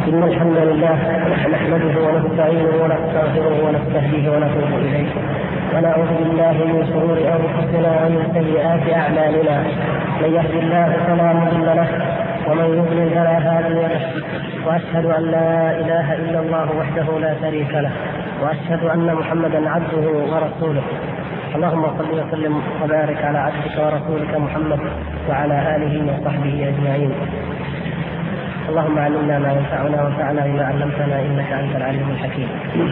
إن الحمد لله نحمده ونستعينه ونستغفره ونستهديه ونتوب إليه ونعوذ بالله من شرور أنفسنا ومن سيئات أعمالنا. من يهد الله فلا مضل له ومن يضلل فلا هادي له. وأشهد أن لا إله إلا الله وحده لا شريك له وأشهد أن محمدا عبده ورسوله. اللهم صل وسلم وبارك على عبدك ورسولك محمد وعلى آله وصحبه أجمعين. اللهم علمنا ما ينفعنا وانفعنا بما علمتنا إنك أنت العليم الحكيم.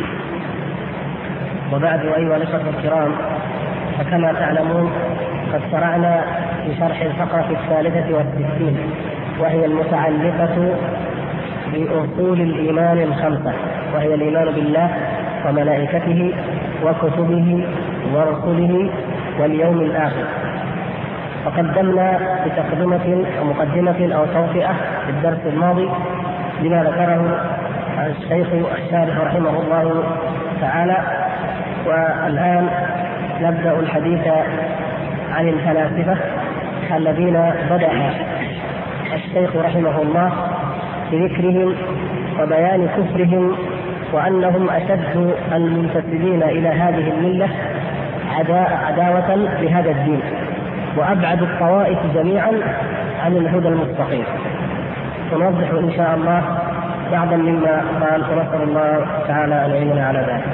وبعد أيها الأخوة الكرام، فكما تعلمون قد شرعنا في شرح الفقرة 63 وهي المتعلقة بأصول الإيمان 5، وهي الإيمان بالله وملائكته وكتبه ورسله واليوم الآخر. وقدمنا بتقدمة أو مقدمة أو توطئة في الدرس الماضي لما ذكره الشيخ الشارح رحمه الله تعالى، والآن نبدأ الحديث عن الفلاسفة الذين بدأ الشيخ رحمه الله بذكرهم وبيان كفرهم، وأنهم أشد المنتسبين إلى هذه الملة عداوة لهذا الدين، وأبعد الطوائف جميعا عن الهدى المستقيم. ونوضح إن شاء الله بعضا مما قال، ونسأل الله تعالى أن يعيننا على ذلك.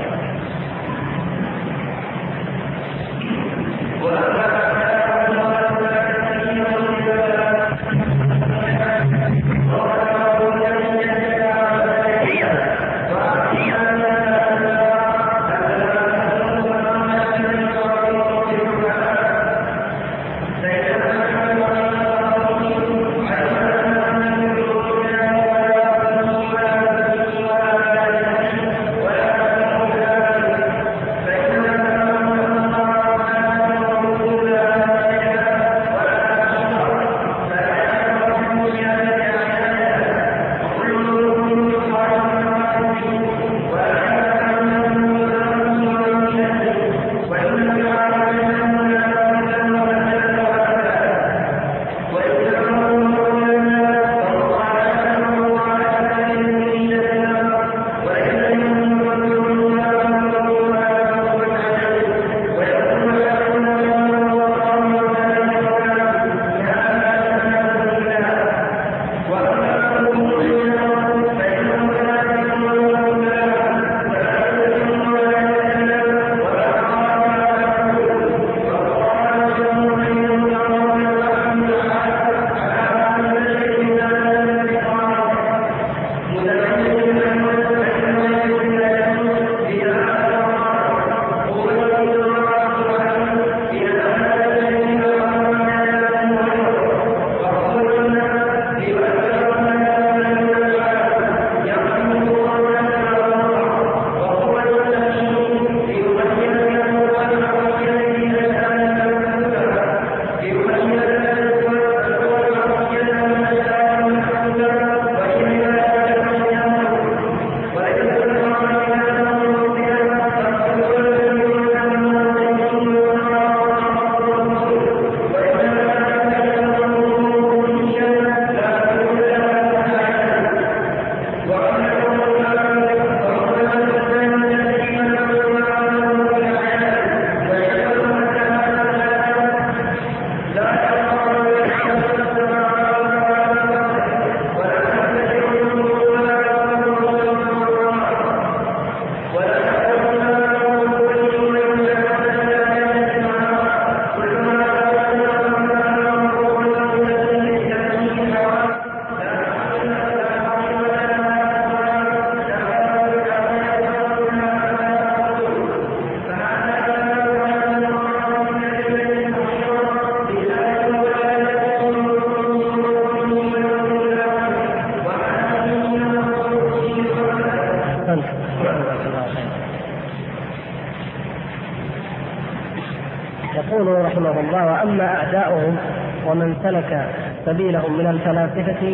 يقول رحمه الله: وأما أعداؤهم ومن سلك سبيلهم من الفلاسفة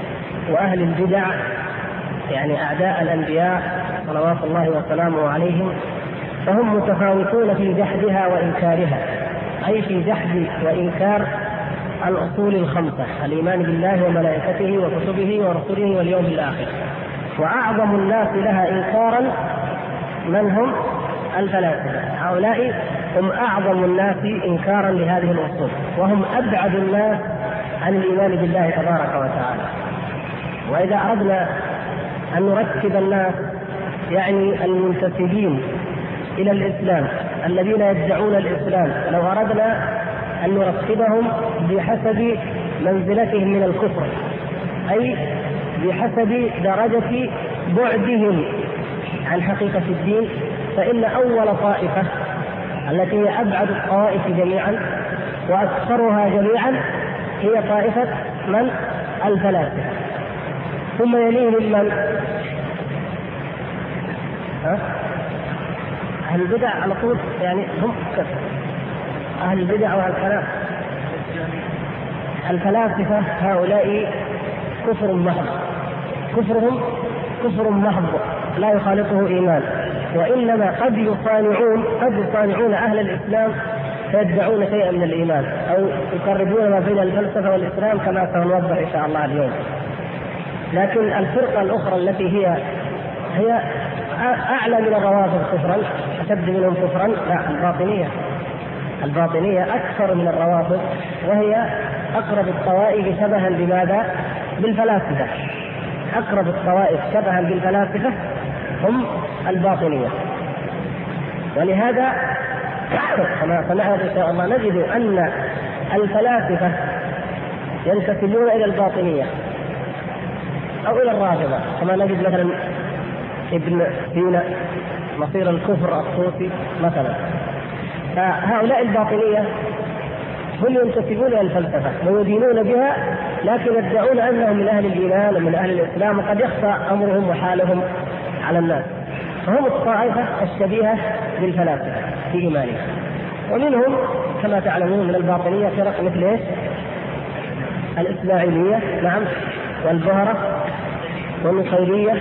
وأهل البدع، يعني أعداء الأنبياء صلوات الله وسلامه عليهم، فهم متفاوتون في جحدها وإنكارها، أي في جحد وإنكار الأصول 5: الإيمان بالله وملائكته وكتبه ورسله واليوم الآخر. وأعظم الناس لها إنكارا من هم؟ الفلاسفة. هؤلاء هم أعظم الناس إنكارا لهذه الأصول، وهم أبعد الناس عن الإيمان بالله تبارك وتعالى. وإذا أردنا أن نرتب الناس، يعني المنتسبين إلى الإسلام الذين يدعون الإسلام، لو أردنا أن نرتبهم بحسب منزلتهم من الكفر، أي بحسب درجة بعدهم عن حقيقة الدين، فإن أول طائفة التي هي أبعد الطوائف جميعا وأكثرها جميعا هي طائفة من؟ الفلاسفة. ثم يليهم من؟ أهل البدع على طول، يعني هم أهل البدع والكلام. الفلاسفة هؤلاء كفر محض، كفرهم كفر محض لا يخالطه إيمان، وإنما قد يصانعون أهل الإسلام فيدعون شيئا من الإيمان، أو يقربون ما بين الفلسفة والإسلام كما سنوضح إن شاء الله اليوم. لكن الفرقة الأخرى التي هي أعلى من الروافض كفرا، أشد منهم كفرا، لا، الباطنية أكثر من الروافض، وهي أقرب الطوائف شبها بماذا؟ بالفلاسفة. أقرب الطوائف شبها بالفلاسفة هم الباطنية. ولهذا كما سنعرف إن شاء الله نجد أن الفلاسفة ينتسبون إلى الباطنية أو إلى الرافضة، كما نجد مثلا ابن سينا مصير الكفر الصوفي مثلا. فهؤلاء الباطنية هم ينتسبون إلى الفلسفة ويدينون بها، لكن يدعون أنهم من أهل الإيمان ومن أهل الإسلام، وقد يخفى أمرهم وحالهم على الناس. فهم الطائفة الشبيهة بالفلاسفة في إيمانهم. ومنهم كما تعلمون من الباطنية فرق مثل الإسماعيلية، نعم، والبهرة والنصيرية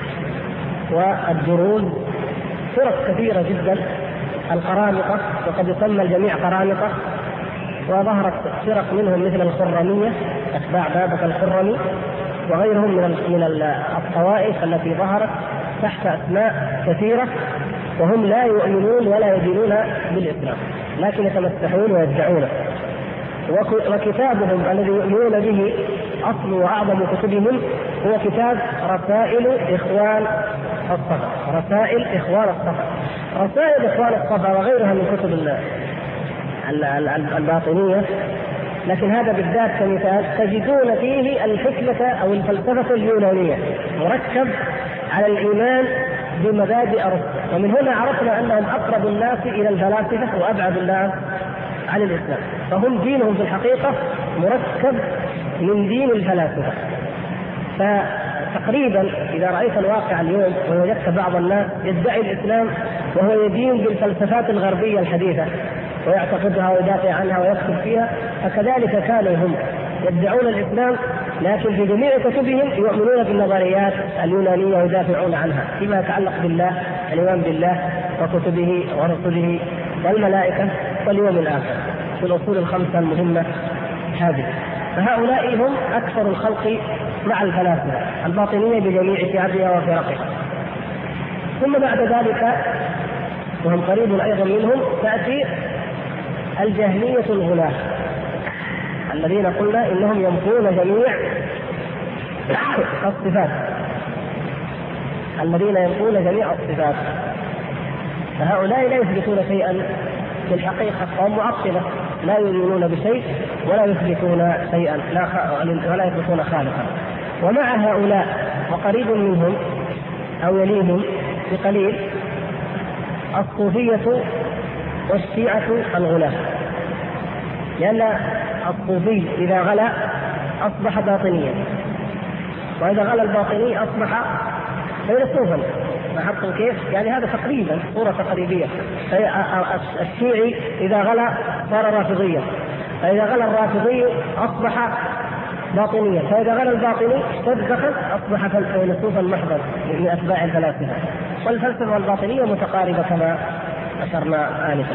والدروز، فرق كثيرة جدا. القرامطة، وقد يسمى الجميع قرامطة. وظهرت فرق منهم مثل الخرمية، أتباع بابك الخرمي، وغيرهم من الطوائف التي ظهرت تحت أسماء كثيرة، وهم لا يؤمنون ولا يدينون بالإسلام، لكن يتمسحون ويدعونه. وكتابهم الذي يؤمنون به أصل وأعظم كتبهم هو كتاب رسائل إخوان الصفا. رسائل إخوان الصفا، رسائل إخوان الصفا وغيرها من كتب الباطنية، لكن هذا بالذات كمثال تجدون فيه الحكمة أو الفلسفة اليونانية مركب على الإيمان بمبادئ أرسطو. ومن هنا عرفنا أنهم أقرب الناس إلى الفلاسفة وأبعد الناس عن الإسلام، فهم دينهم في الحقيقة مركب من دين الفلاسفة. فتقريبا إذا رأيت الواقع اليوم ووجدت بعض الناس يدعي الإسلام وهو يدين بالفلسفات الغربية الحديثة ويعتقدها ويدافع عنها ويكتب فيها، فكذلك كانوا هم يدعون الإسلام، لكن في جميع كتبهم يؤمنون بالنظريات اليونانية ويدافعون عنها فيما يتعلق بالله، الإيمان بالله وكتبه ورسله والملائكة واليوم الآخر، في الأصول الخمسة المهمة هذه. فهؤلاء هم أكثر الخلق مع الفلاسفة الباطنية بجميع شعبها وفرقها. ثم بعد ذلك وهم قريب أيضا منهم تأتي الجهمية الغلاة، الذين قلنا إنهم ينفون جميع الصفات، الذين ينفون جميع الصفات. فهؤلاء لا يثبتون شيئا في الحقيقة، وهم معطلة، لا يؤمنون بشيء ولا يثبتون شيئا، ولا يثبتون خالقا. ومع هؤلاء وقريب منهم أو يليهم بقليل الصوفية والشيعة الغلاة، لأن الصوفي إذا غلا أصبح باطنيا، وإذا غلا الباطني أصبح فيلسوفا. لاحظتم كيف؟ يعني هذا تقريبا صورة تقريبية. الشيعي إذا غلا صار رافضيا، فإذا غلا الرافضي أصبح باطنيا، فإذا غلا الباطني دخل أصبح فيلسوفا محضا من أتباع الفلاسفة. والفلسفة والباطنية متقاربة كما أشرنا آنفا.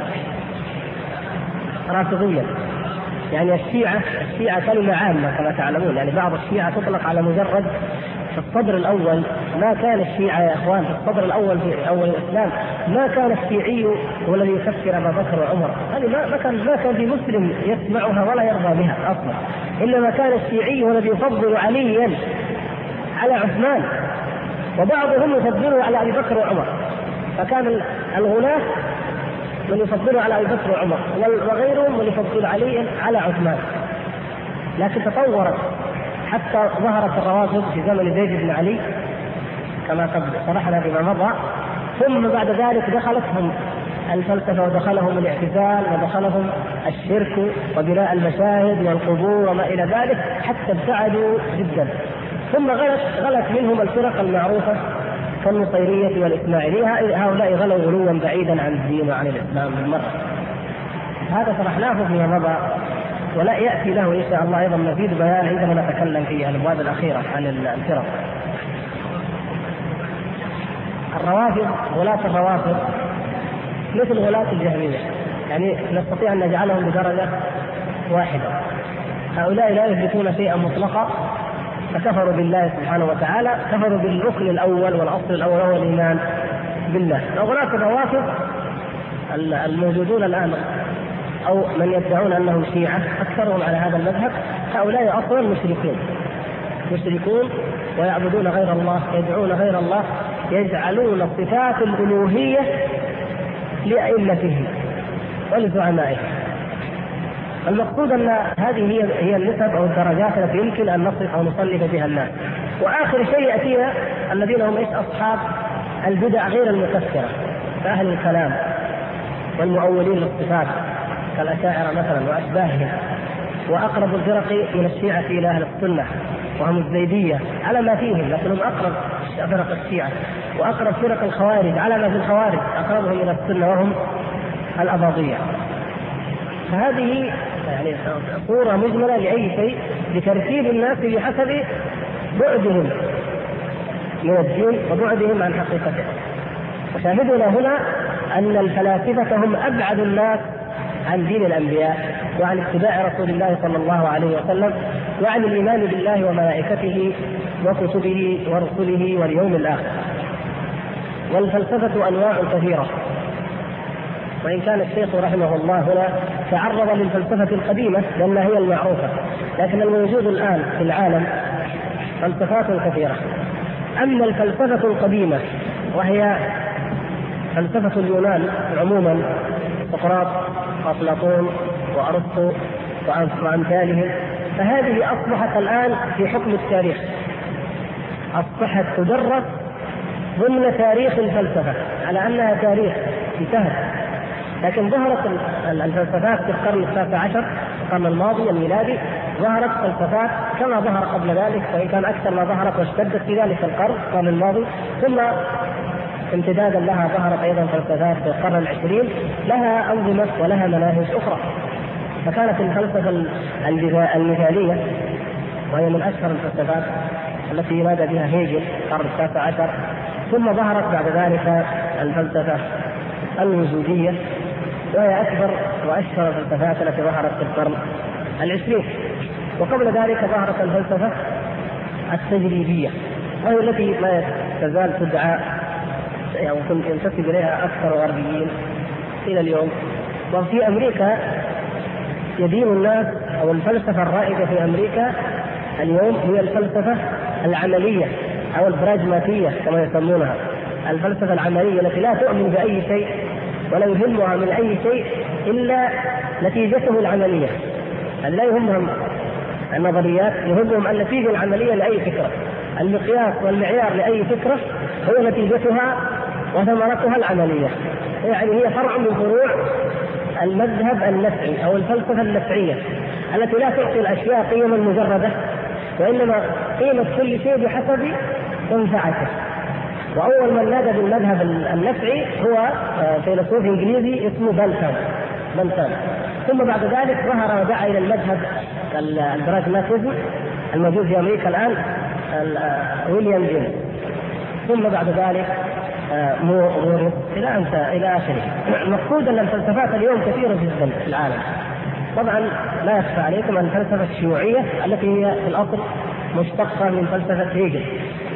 رافضيا يعني الشيعة كلمة عامة كما تعلمون، يعني بعض الشيعة تطلق على مجرد في الصدر الأول ما كان الشيعة يا إخوان، في الصدر الأول في أول الإسلام ما كان الشيعي هو الذي يكفر أبا بكر وعمر، هذه ما كان في مسلم يسمعها ولا يرضى بها أصلا، إنما كان الشيعي هو الذي يفضل عليا على عثمان، وبعضهم يفضله على أبي بكر وعمر، فكان الغلاة من يفضله على أبي بكر وعمر وغيرهم من يفضل علي على عثمان. لكن تطورت حتى ظهرت الروافض في زمن زيد بن علي كما قد شرحنا فيما مضى، ثم بعد ذلك دخلتهم الفلسفة ودخلهم الاعتزال ودخلهم الشرك وبناء المشاهد والقبور وما إلى ذلك حتى ابتعدوا جدا، ثم غلت منهم الفرق المعروفة كالنصيرية والإسماعيلية، هؤلاء غلوا غلوا بعيدا عن الدين وعن الإسلام بالمرة. هذا شرحناه فيما مضى، ولا يأتي له إن شاء الله أيضا مزيد بيان عندما نتكلم في الأبواب الأخيرة عن الفرق. الروافض، غلاة الروافض مثل غلاة الجهمية، يعني نستطيع أن نجعلهم بدرجة واحدة. هؤلاء لا يثبتون شيئا مطلقا فكفروا بالله سبحانه وتعالى، كفروا بالركن الأول والأصل الأول هو الإيمان بالله. غلاة الروافض الموجودون الآن أو من يدعون أنهم شيعة أكثرهم على هذا المذهب، هؤلاء أصلا مشركون ويعبدون غير الله، يدعون غير الله، يجعلون صفات الألوهية لأئمتهم ولزعمائهم. المقصود أن هذه هي النسب أو الدرجات التي يمكن أن نصف أو نصنف بها الناس. وآخر شيء يأتينا الذين هم أصحاب البدع غير المكفرة كأهل الكلام والمؤولين للصفات كالأشاعرة مثلا وأشباههم، وأقرب الفرق من الشيعة إلى أهل السنة وهم الزيدية على ما فيهم، لكنهم أقرب فرق الشيعة، وأقرب فرق الخوارج على ما في الخوارج أقربهم إلى السنة وهم الأباضية. فهذه يعني صورة مجملة لأي شيء لترتيب الناس بحسب بعدهم من الدين وبعدهم عن حقيقته. وشاهدنا هنا أن الفلاسفة هم أبعد الناس عن دين الأنبياء وعن اتباع رسول الله صلى الله عليه وسلم وعن الإيمان بالله وملائكته وكتبه ورسله واليوم الآخر. والفلسفة أنواع كثيرة، وإن كان الشيخ رحمه الله هنا تعرض للفلسفة القديمة لأنها هي المعروفة، لكن الموجود الآن في العالم فلسفات كثيرة. أما الفلسفة القديمة وهي فلسفة اليونان عموما، سقراط وأفلاطون وأرسطو وأمثالهم، فهذه أصبحت الآن في حكم التاريخ، أصبحت تدرس ضمن تاريخ الفلسفة على أنها تاريخ انتهت. لكن ظهرت الفلسفات في القرن التاسع عشر، القرن الماضي الميلادي، ظهرت فلسفات كما ظهر قبل ذلك، وإن كان أكثر ما ظهرت واشتدت في ذلك القرن الماضي، ثم امتدادا لها ظهرت أيضا فلسفات في القرن العشرين لها أنظمة ولها مناهج أخرى. فكانت الفلسفة المثالية وهي من أشهر الفلسفات التي ينادى بها هيجل القرن التاسع عشر، ثم ظهرت بعد ذلك الفلسفة الوجودية وهي أكبر وأشهر الفلسفات التي ظهرت في القرن العشرين. وقبل ذلك ظهرت الفلسفة التجريبية وهي التي ما تزال تدعى أو ينتسب إليها أكثر غربيين إلى اليوم. وفي أمريكا يدين الناس أو الفلسفة الرائدة في أمريكا اليوم هي الفلسفة العملية أو البراجماتية كما يسمونها، الفلسفة العملية التي لا تؤمن بأي شيء ولا يهمها من أي شيء إلا نتيجته العملية. لا يهمهم النظريات، يهمهم النتيجة العملية لأي فكرة. المقياس والمعيار لأي فكرة هو نتيجتها وثمرتها العملية، يعني هي فرع من فروع المذهب النفعي أو الفلسفة النفعية التي لا تعطي الأشياء قيمة مجردة، وإنما قيمة كل شيء بحسب منفعته. وأول من نادى بالمذهب النفعي هو فيلسوف إنجليزي اسمه بنتام. ثم بعد ذلك ظهر ودعا إلى المذهب البراجماتيزم الموجود في أمريكا الآن ويليام جيمس، ثم بعد ذلك موريس إلى آخره. المقصود أن الفلسفات اليوم كثيرة جدا في العالم. طبعا لا يخفى عليكم أن الفلسفة الشيوعية التي هي في الأصل مشتقة من فلسفة هيجل،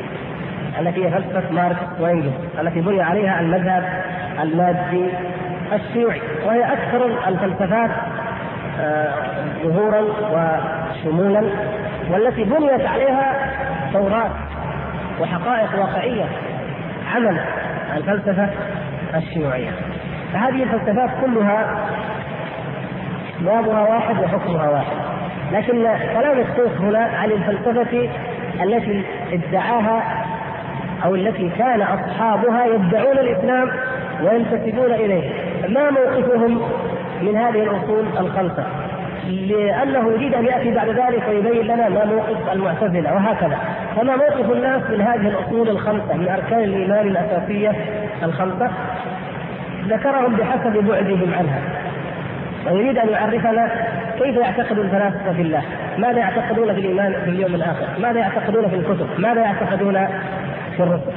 التي هي فلسفة ماركس وإنجلز التي بني عليها المذهب المادي الشيوعي، وهي أكثر الفلسفات ظهورا وشمولا، والتي بنيت عليها ثورات وحقائق واقعية عمل الفلسفة الشيوعية. فهذه الفلسفات كلها بابها واحد وحكمها واحد، لكن كلام الشيخ هنا عن الفلسفة التي ادعاها أو التي كان أصحابها يدعون الإسلام وينتسبون إليه. ما موقفهم من هذه الأصول الخمسة؟ لأنه يريد أن يأتي بعد ذلك ويبين لنا ما موقف المعتزلة وهكذا. فما موقف الناس من هذه الأصول الخمسة من أركان الإيمان الأساسية الخمسة؟ ذكرهم بحسب بعدهم عنها، ويريد أن يعرفنا كيف يعتقد الفلاسفة في الله، ماذا يعتقدون في الإيمان في اليوم الآخر، ماذا يعتقدون في الكتب، ماذا يعتقدون في الرسل.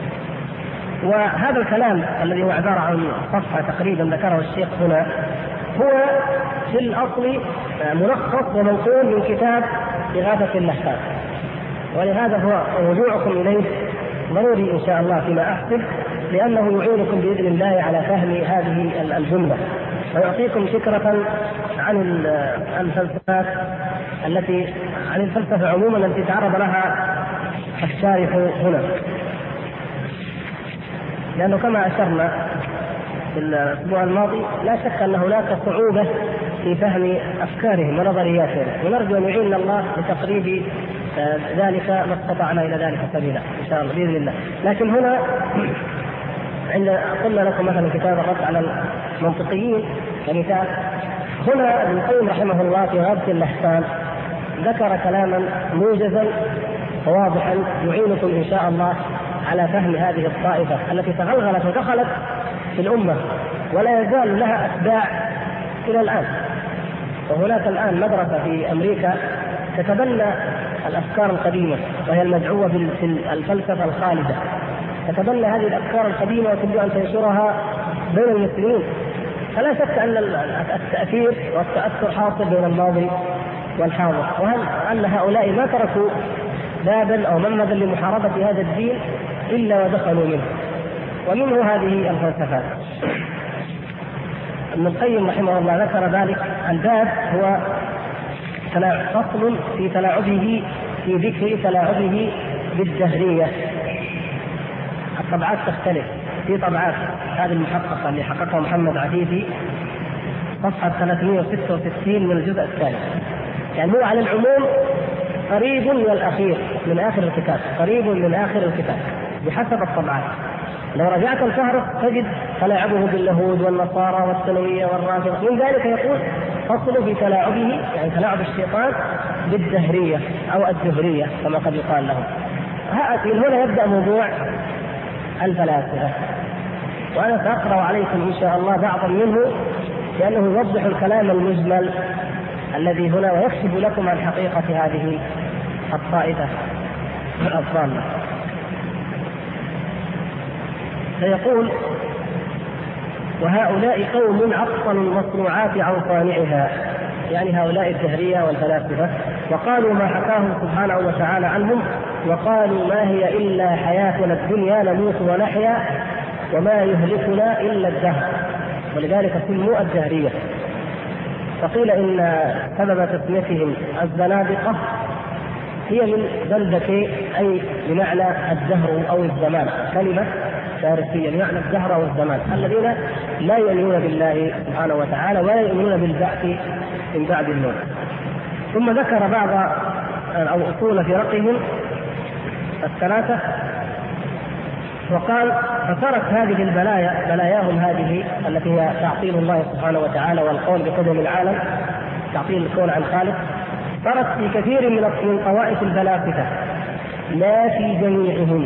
وهذا الكلام الذي هو عبارة عن صفحة تقريبا ذكره الشيخ هنا هو في الأصل ملخص ومنقول من كتاب إغاثة اللهفان، ولهذا هو رجوعكم إليه ضروري إن شاء الله فيما أحسب، لأنه يعينكم بإذن الله على فهم هذه الجملة ويعطيكم فكرة عن الفلسفات عن الفلسفة عموما التي تعرض لها الشارح هنا. لأنه كما أشرنا في الأسبوع الماضي لا شك أن هناك صعوبة في فهم أفكارهم ونظرياتهم، ونرجو أن يعيننا الله لتقريب ذلك ما استطعنا إلى ذلك سبيلا إن شاء الله بإذن الله. لكن هنا عند قلنا لكم مثلا كتاب الرد على المنطقيين كمثال، هنا ابن القيم رحمه الله في غابة اللهفان ذكر كلاما موجزا وواضحا يعينكم إن شاء الله على فهم هذه الطائفة التي تغلغلت ودخلت في الأمة ولا يزال لها أتباع إلى الآن. وهناك الآن مدرسة في أمريكا تتبنى الأفكار القديمة وهي المدعوة بالفلسفة الخالدة، تتبنى هذه الأفكار القديمة وتريد أن تنشرها بين المسلمين. فلا شك أن التأثير والتأثر حاصل بين الماضي والحاضر، وأن هؤلاء ما تركوا بابا أو منبذا لمحاربة هذا الدين إلا ودخلوا منه، ومنه هذه الفلسفات. ابن القيم رحمه الله ذكر ذلك. الباب هو فصل في تلاعبه في ذكر تلاعبه بالدهرية. الطبعات تختلف، في طبعات هذه المحققة اللي حققها محمد عفيفي صفحة 366 من الجزء الثاني، يعني هو على العموم قريب من الأخير من آخر الكتاب، قريب من آخر الكتاب بحسب الطبعات. لو رجعت الفهرس تجد تلاعبه باليهود والنصارى والثانوية والرافضة. من ذلك يقول فصل في تلاعبه، يعني تلاعب الشيطان بالدهرية أو الدهرية كما قد يقال لهم. من هنا يبدأ موضوع الفلاسفة، وأنا سأقرأ عليكم إن شاء الله بعضا منه لأنه يوضح الكلام المجمل الذي هنا ويكشف لكم عن حقيقة هذه الطائفة الضالة. فيقول: وهؤلاء قوم عطلوا المصنوعات عن صانعها، يعني هؤلاء الدهرية والفلاسفة، وقالوا ما حكاه سبحانه وتعالى عنهم، وقالوا ما هي إلا حياتنا الدنيا نموت ونحيا وما يهلكنا إلا الدهر، ولذلك سموا الدهرية. فقيل إن سبب تسميتهم الزنادقة هي من زندقة، أي بمعنى الدهر أو الزمان، كلمة فارسية بمعنى الدهر أو الزمان، الذين لا يؤمنون بالله سبحانه وتعالى ولا يؤمنون بالبعث من بعد الموت. ثم ذكر بعض أو أصول فرقهم الثلاثة، وقال: فصارت هذه بلاياهم هذه التي هي تعطيل الله سبحانه وتعالى والقول بقدم العالم، تعطيل الكون عن خالق، صارت في كثير من طوائف الفلاسفة، لا في جميعهم،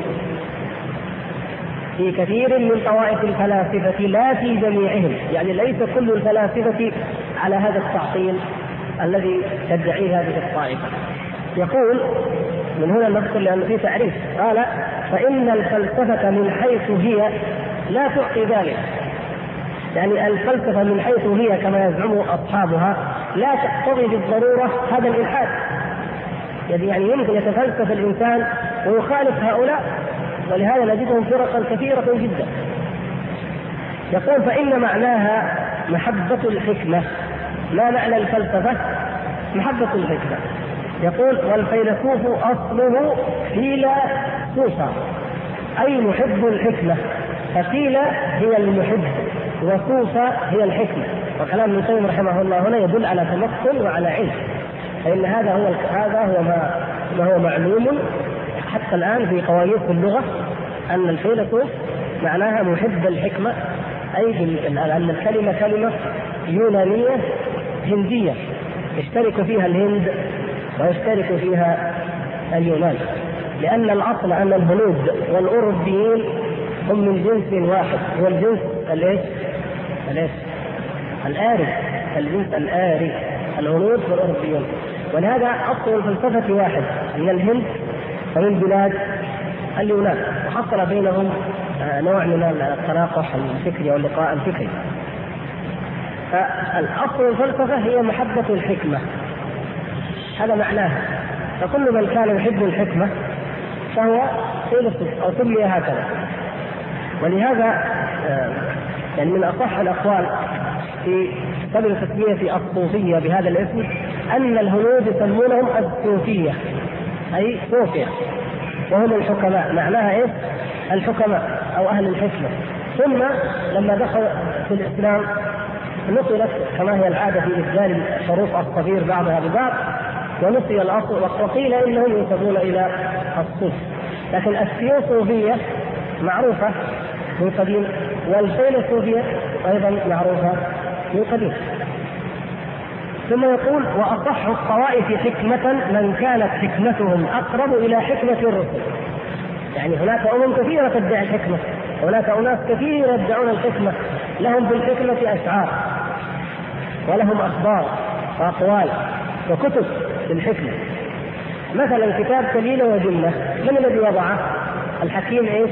في كثير من طوائف الفلاسفة لا في جميعهم، يعني ليس كل الفلاسفة على هذا التعطيل الذي تدعيه هذه الطائفة. يقول من هنا نذكر لأنه في تعريف، قال: فإن الفلسفة من حيث هي لا تعطي ذلك، يعني الفلسفة من حيث هي كما يزعم أصحابها لا تقتضي بالضرورة هذا الإلحاد، يعني يمكن يتفلسف الإنسان ويخالف هؤلاء ولهذا نجدهم فرقا كثيرة جدا. يقول فإن معناها محبة الحكمة. ما معنى الفلسفة؟ محبة الحكمة. يقول والفيلسوف أصله فيلسوفا أي محب الحكمة، فقيل هي المحب وسوفا هي الحكمة. وكلام ابن القيم رحمه الله هنا يدل على تمكن وعلى علم، فإن هذا هو ما هو معلوم حتى الآن في قوانين اللغة، أن الفيلسوف معناها محب الحكمة، أي أن الكلمة كلمة يونانية هندية يشترك فيها الهند ويشترك فيها اليونان، لأن الأصل أن الهنود والأوروبيين هم من جنس واحد، هو الجنس الآري، الجنس الآري، الهنود والأوروبيون. ولهذا أصل الفلسفة واحد من الهند ومن بلاد اليونان، وحصل بينهم نوع من التلاقح الفكري واللقاء الفكري. فالأصل الفلسفة هي محبة الحكمة، هذا معناها. فكل من كان يحب الحكمة فهو فيلسوف أو سمي هكذا. ولهذا يعني من أصح الأقوال في قبل التسمية الصوفية بهذا الاسم أن الهنود يسمونهم الصوفية، أي صوفية، وهم الحكماء. معناها إيه؟ الحكماء أو أهل الحكمة. ثم لما دخل في الإسلام نقلت كما هي العادة في إسجال الحروف الصغير بعضها ببعض، ونسي الأصل وقيل إنهم ينسبون إلى الصوف. لكن الثيوصوفية معروفة من قديم، والفيلسوفية أيضا معروفة من قديم. ثم يقول وأصح الطوائف حكمة من كانت حكمتهم أقرب إلى حكمة الرسل. يعني هناك كثيرة تدعي الحكمة، هناك أناس كثيرة يدعون الحكمة، لهم في الحكمة أشعار ولهم أخبار وأقوال وكتب في الحكمة. مثلا كتاب كليلة وجملة من الذي وضعه؟ الحكيم ايش؟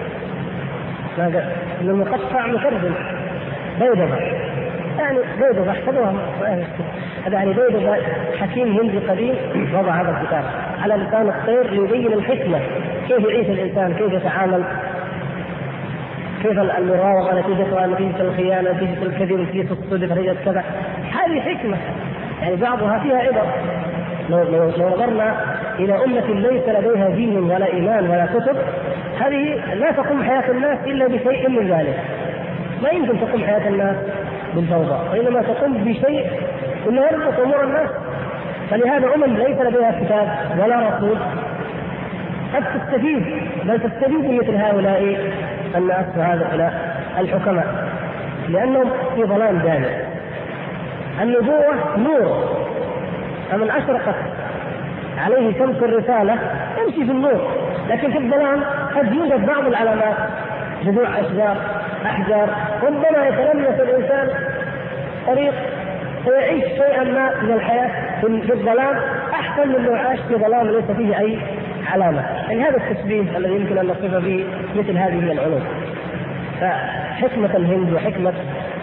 المقطع مترجم بيضة، يعني بيضة احسبوها هذا، يعني بيضة حكيم هندي قديم وضع هذا الكتاب على لسان الطير ليبين الحكمة، كيف يعيش الإنسان، كيف يتعامل، كيف المراوغة، نتيجة الخيانة، نتيجة الكذب، نتيجة الصدق، نتيجة كذا. هذه حكمة يعني بعضها فيها عبر. لو نظرنا إلى أمة ليس لديها دين ولا إيمان ولا كتب، هذه لا تقوم حياة الناس إلا بشيء من ذلك. ما يمكن تقوم حياة الناس بالفوضى، وإنما تقوم بشيء إنه يربط أمور الناس. فلهذا ليس لديها كتاب ولا رسول قد تستفيد، بل تستفيد من مثل هؤلاء الناس وهؤلاء الحكماء، لأنهم في ظلام دائم. النبوة نور، فمن أشرقت عليه شمس الرسالة يمشي في النور، لكن في الظلام قد يوجد بعض العلامات، جذوع أشجار، أحجار، ربما يتلمس الإنسان طريق ويعيش شيئا ما من الحياة في الظلام أحسن من لو عاش في ظلام ليس فيه أي علامة. يعني هذا التشبيه الذي يمكن أن نصف به مثل هذه العلوم. فحكمة الهند وحكمة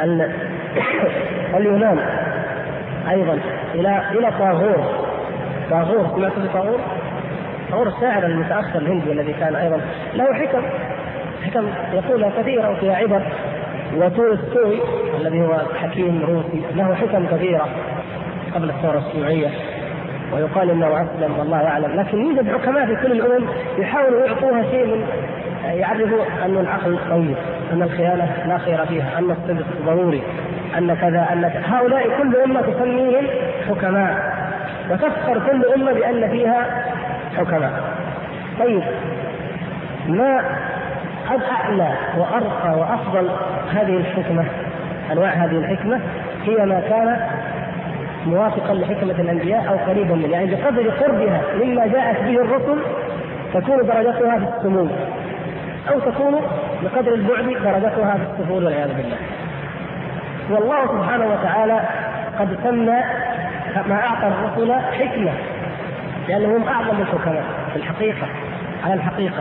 اليونان أيضا إلى طاغور. سمعت بطاغور؟ طاغور الشاعر المتأخر الهندي الذي كان أيضا له حكم يقولها كثيرة وفيها عبر. وتولستوي الذي هو حكيم روسي له حكم كثيرة قبل الثورة الشيوعية، ويقال انه اسلم والله اعلم. لكن يوجد حكماء في كل الامم يحاولوا يعطوها شيء من يعرفوا ان العقل طيب، ان الخيانه لا خير فيها، ان الصدق ضروري، ان كذا ان هؤلاء كل امه تسميهم حكماء، وتفخر كل امه بان فيها حكماء. طيب ما اعلى وارقى وافضل هذه الحكمه، انواع هذه الحكمه هي ما كان موافقا لحكمة الأنبياء أو قريبا منه، يعني بقدر قربها مما جاءت به الرسل تكون درجتها في السمو، أو تكون بقدر البعد درجتها في السفول والعياذ بالله. والله سبحانه وتعالى قد سمى ما أعطى الرسل حكمة، لأنهم أعظم الحكماء في الحقيقة على الحقيقة.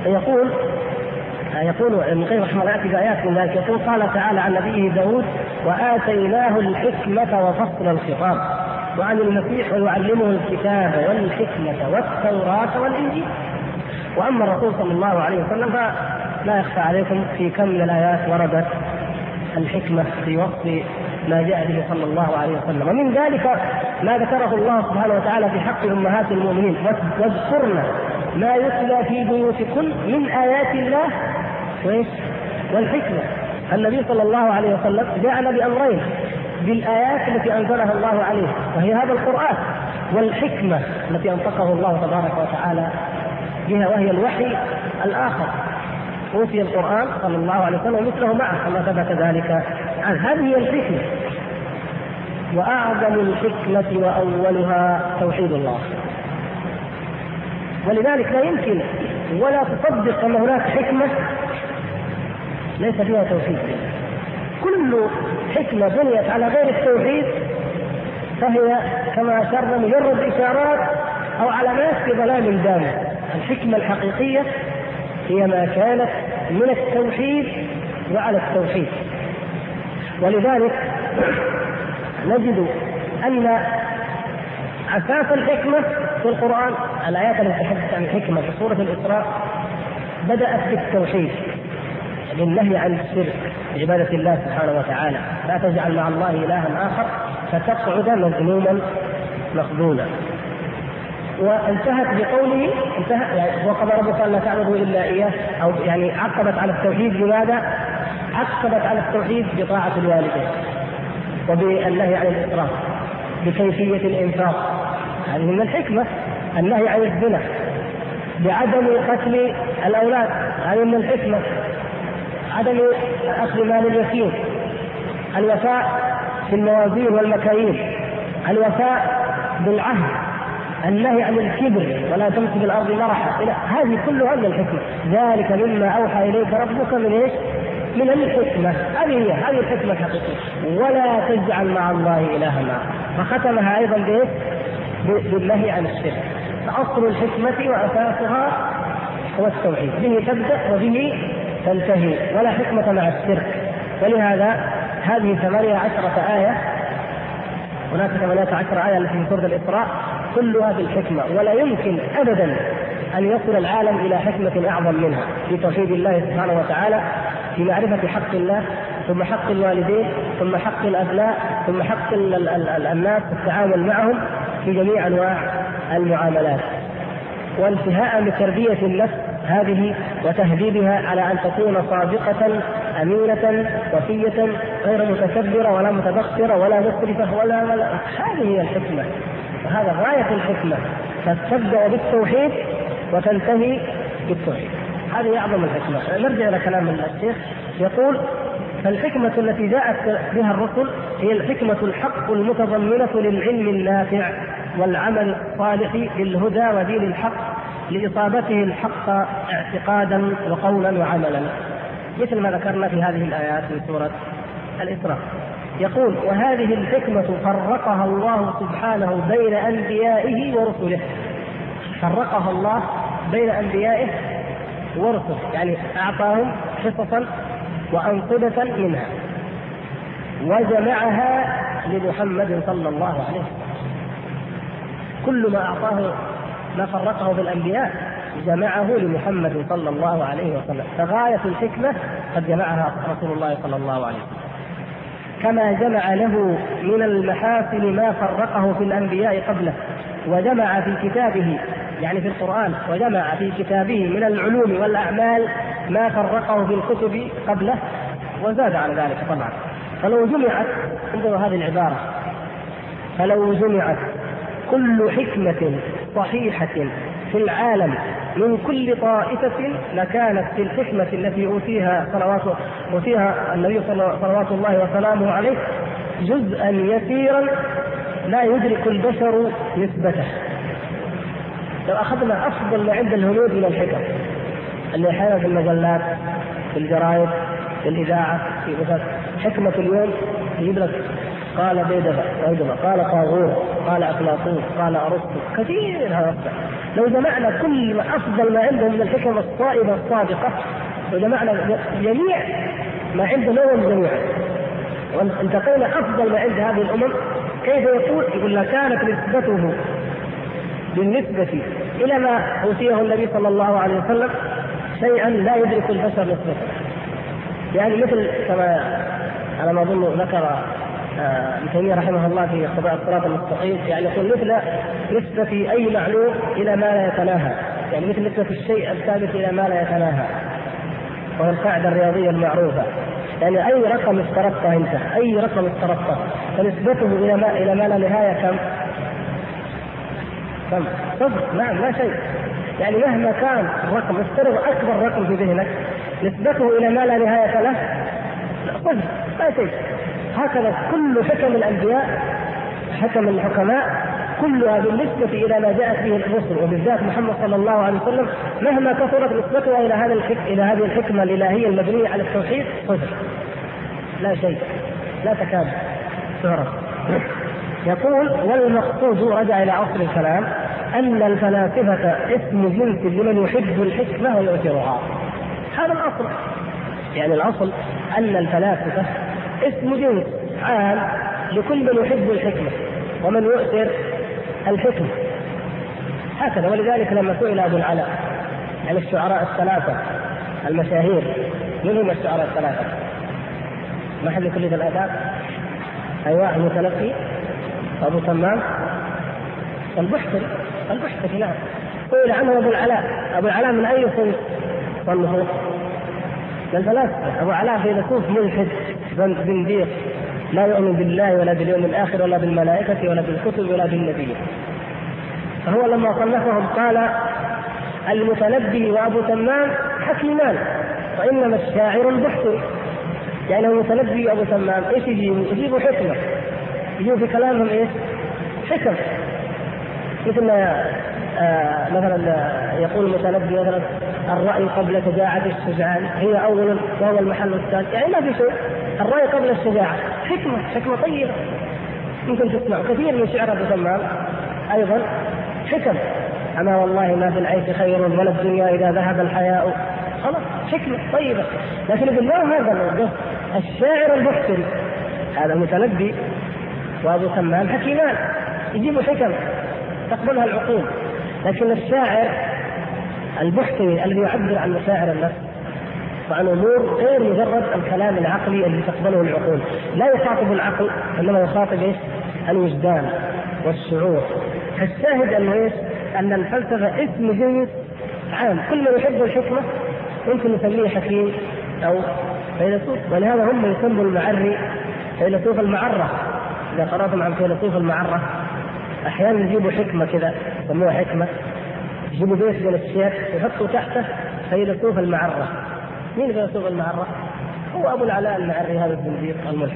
يقول ابن القيم رحمه الله يأتي بآيات من ذلك، يقول قال تعالى عن نبيه داود وآتيناه الحكمة وفصل الخطاب، وعن المسيح ويعلمه الكتاب والحكمة والتوراة والإنجيل. وأما الرسول صلى الله عليه وسلم فلا يخفى عليكم في كم من الآيات وردت الحكمة في وصف ما جاء به صلى الله عليه وسلم. ومن ذلك ما ذكره الله سبحانه وتعالى في حق أمهات المؤمنين: واذكرن ما يتلى في بيوتكن من آيات الله والحكمة. النبي صلى الله عليه وسلم جاءنا بأمرين: بالآيات التي أنزلها الله عليه وهي هذا القرآن، والحكمة التي أنطقه الله تبارك وتعالى بها وهي الوحي الآخر. أوتي القرآن صلى الله عليه وسلم ومثله معه كما ثبت ذلك عنه. هذه هي الحكمة. وأعظم الحكمة وأولها توحيد الله. ولذلك لا يمكن ولا تصدق أن هناك حكمة ليس فيها توحيد. كل حكمة بنيت على غير التوحيد فهي كما أشرنا مجرد إشارات أو علامات في ظلام دامغ. الحكمة الحقيقية هي ما كانت من التوحيد وعلى التوحيد. ولذلك نجد أن أساس الحكمة في القرآن الآيات التي تتحدث عن الحكمة في سورة الإسراء بدأت بالتوحيد، بالنهي عن الشرك بعبادة الله سبحانه وتعالى: لا تجعل مع الله إلها آخر فتقعد مذموما مخذولا. وانتهت بقوله وقضى ربك ألا تعبدوا إلا إياه، أو يعني عقبت على التوحيد. لماذا؟ عقبت على التوحيد بطاعة الوالدين وبالنهي عن الإسراف، بكيفية الإنفاق، هذه من الحكمة. النهي عن الزنا، بعدم قتل الأولاد، هذه من الحكمة. عدم أخذ مال اليتيم، الوفاء في الموازين والمكاييل، الوفاء بالعهد، النهي عن الكبر ولا تمشي في الأرض مرحا. هذه كلها من الحكمة. ذلك مما أوحى إليك ربك من إيش؟ من الحكمة. هذه الحكمة الحقيقية. ولا تجعل مع الله إلها آخر. فختمها أيضا بإيش؟ بالنهي عن الشرك. فأصل الحكمة وأساسها هو التوحيد، به تبدأ وبه تنتهي، ولا حكمة مع الشرك. ولهذا هذه 18 آية، هناك 18 آية التي في سورة الإسراء كلها بالحكمة، ولا يمكن أبدا أن يصل العالم إلى حكمة أعظم منها في توحيد الله سبحانه وتعالى، في معرفة حق الله، ثم حق الوالدين، ثم حق الأبناء، ثم حق الناس التعامل معهم في جميع أنواع المعاملات، وانتهاء بتربية النفس هذه وتهذيبها على أن تكون صادقة أمينة وفية غير متكبرة ولا متبخترة ولا مسرفة ولا هذه هي الحكمة، وهذا غاية الحكمة. فتبدأ بالتوحيد وتنتهي بالتوحيد، هذه أعظم الحكمة. نرجع إلى كلام الشيخ، يقول: فالحكمة التي جاءت بها الرسل هي الحكمة الحق المتضمنة للعلم النافع والعمل الصالح للهدى ودين الحق لإصابته الحق اعتقادا وقولا وعملا، مثل ما ذكرنا في هذه الآيات من سورة الإسراء. يقول: وهذه الحكمة فرقها الله سبحانه بين أنبيائه ورسله. فرقها الله بين أنبيائه ورسله، يعني أعطاهم حصصا وأنقذة منها، وجمعها لمحمد صلى الله عليه وسلم. كل ما أعطاه ما فرقه بالأنبياء جمعه لمحمد صلى الله عليه وسلم. فغاية الحكمة قد جمعها رسول الله صلى الله عليه وسلم، كما جمع له من المحاسن ما فرقه في الأنبياء قبله، وجمع في كتابه يعني في القرآن، وجمع في كتابه من العلوم والأعمال ما فرقه في الكتب قبله وزاد على ذلك طبعا. فلو جمعت، عندنا هذه العبارة: فلو جمعت كل حكمة صحيحة في العالم من كل طائفة لكانت في الحكمة التي أوتيها النبي صلوات الله وسلامه عليه جزءا يسيرا لا يدرك البشر نسبته. لو أخذنا أفضل ما عند الهنود من الحكم اللي أحيانا في المجلات، في الجرائد، في الإذاعة، في مثلا حكمة اليوم يجيب لك قال بيدبا، قال طاغوت، قال أفلاطون، قال أرسطو، كثير هذا. لو جمعنا كل ما أفضل ما عندهم من الحكم الصائبة الصادقة، وجمعنا جميع ما عندنا جميعا وانتقينا أفضل ما عند هذه الأمم، كيف يقول لكانت نسبته بالنسبة إلى ما أوتيه النبي صلى الله عليه وسلم شيئا لا يدرك البشر نسبته. يعني مثل كما على ما أظن ذكر ابن تيمية رحمه الله في قضاء الصراط المستقيم، يعني يقول مثل نسبة أي معلوم إلى ما لا يتناهى، يعني مثل نسبة الشيء الثابت إلى ما لا يتناهى، وهي القاعدة الرياضية المعروفة. يعني أي رقم افترضته أنت، أي رقم افترضته فنسبته إلى ما لا نهاية كم؟ صفر. نعم، لا شيء. يعني مهما كان الرقم، افترض أكبر رقم في ذهنك نسبته إلى ما لا نهاية له صفر، لا شيء. هكذا كل حكم الأنبياء، حكم الحكماء، كلها بالنسبة إلى ما جاءت به الرسل، وبالذات محمد صلى الله عليه وسلم مهما كثرت نسبتها إلى هذه الحكمة الإلهية المبنية على التوحيد صفر، لا شيء، لا تكاد تعرف. يقول: والمقصود، رجع إلى أصل الكلام، أن الفلاسفة اسم جنس لمن يحب الحكمة ويؤثرها. هذا الأصل. يعني الأصل أن الفلاسفة اسم جنس عام لكل من يحب الحكمة ومن يؤثر الحكمة، هكذا. ولذلك لما سئل أبو العلاء عن الشعراء الثلاثة المشاهير، من هم الشعراء الثلاثة؟ محل كلية الآداب، أيوة، المتنبي، أبو تمام، البحتري. نعم. سئل عنه أبو العلاء من أي صنف صنفه؟ من الفلاسفة. أبو العلاء فيلسوف ملحد زنديق، لا يؤمن بالله ولا باليوم الآخر ولا بالملائكة ولا بالكتب ولا بالنبي. فهو لما صنفهم قال: المتنبي وأبو تمام حكيمان، وإنما الشاعر البحتري. يعني المتنبي وأبو تمام إيش يجيبوا حكمة، يجيبوا في كلامهم إيش؟ حكم. مثل مثلا يقول المتنبي مثلا: الرأي قبل شجاعة الشجعان هي أول وهو المحل الثاني. يعني ما في شيء، الرأي قبل الشجاعة حكمة طيبة، يمكن تسمع. كثير من شعر أبو تمام أيضا حكم: أما والله ما في العيش خير ولا الدنيا إذا ذهب الحياء. خلاص، حكمة طيبة. لكن بالله هذا الشاعر البحتري، هذا المتنبي وأبو تمام حكيمان، يجيبوا حكم تقبلها العقول. لكن الشاعر البحتري الذي يعبر عن مشاعر النفس وعن أمور غير مجرد الكلام العقلي الذي تقبله العقول، لا يخاطب العقل، إنما يخاطب إيش؟ الوجدان والشعور. فالشاهد أن الفلسفة اسم جنس عام، كل من يحب الحكمة يمكن نسميه حكيم أو فيلسوف. ولهذا هم يسموا المعري فيلسوف المعرة. إذا قرأتم عن فيلسوف المعرة أحيانا يجيبوا حكمة كذا يسموها حكمة، يجيبوا بيت من الشيخ يحطوا تحته فيلسوف المعرة. مين فيلسوف المعرة؟ هو أبو العلاء المعري، هذا الزنديق الملحد.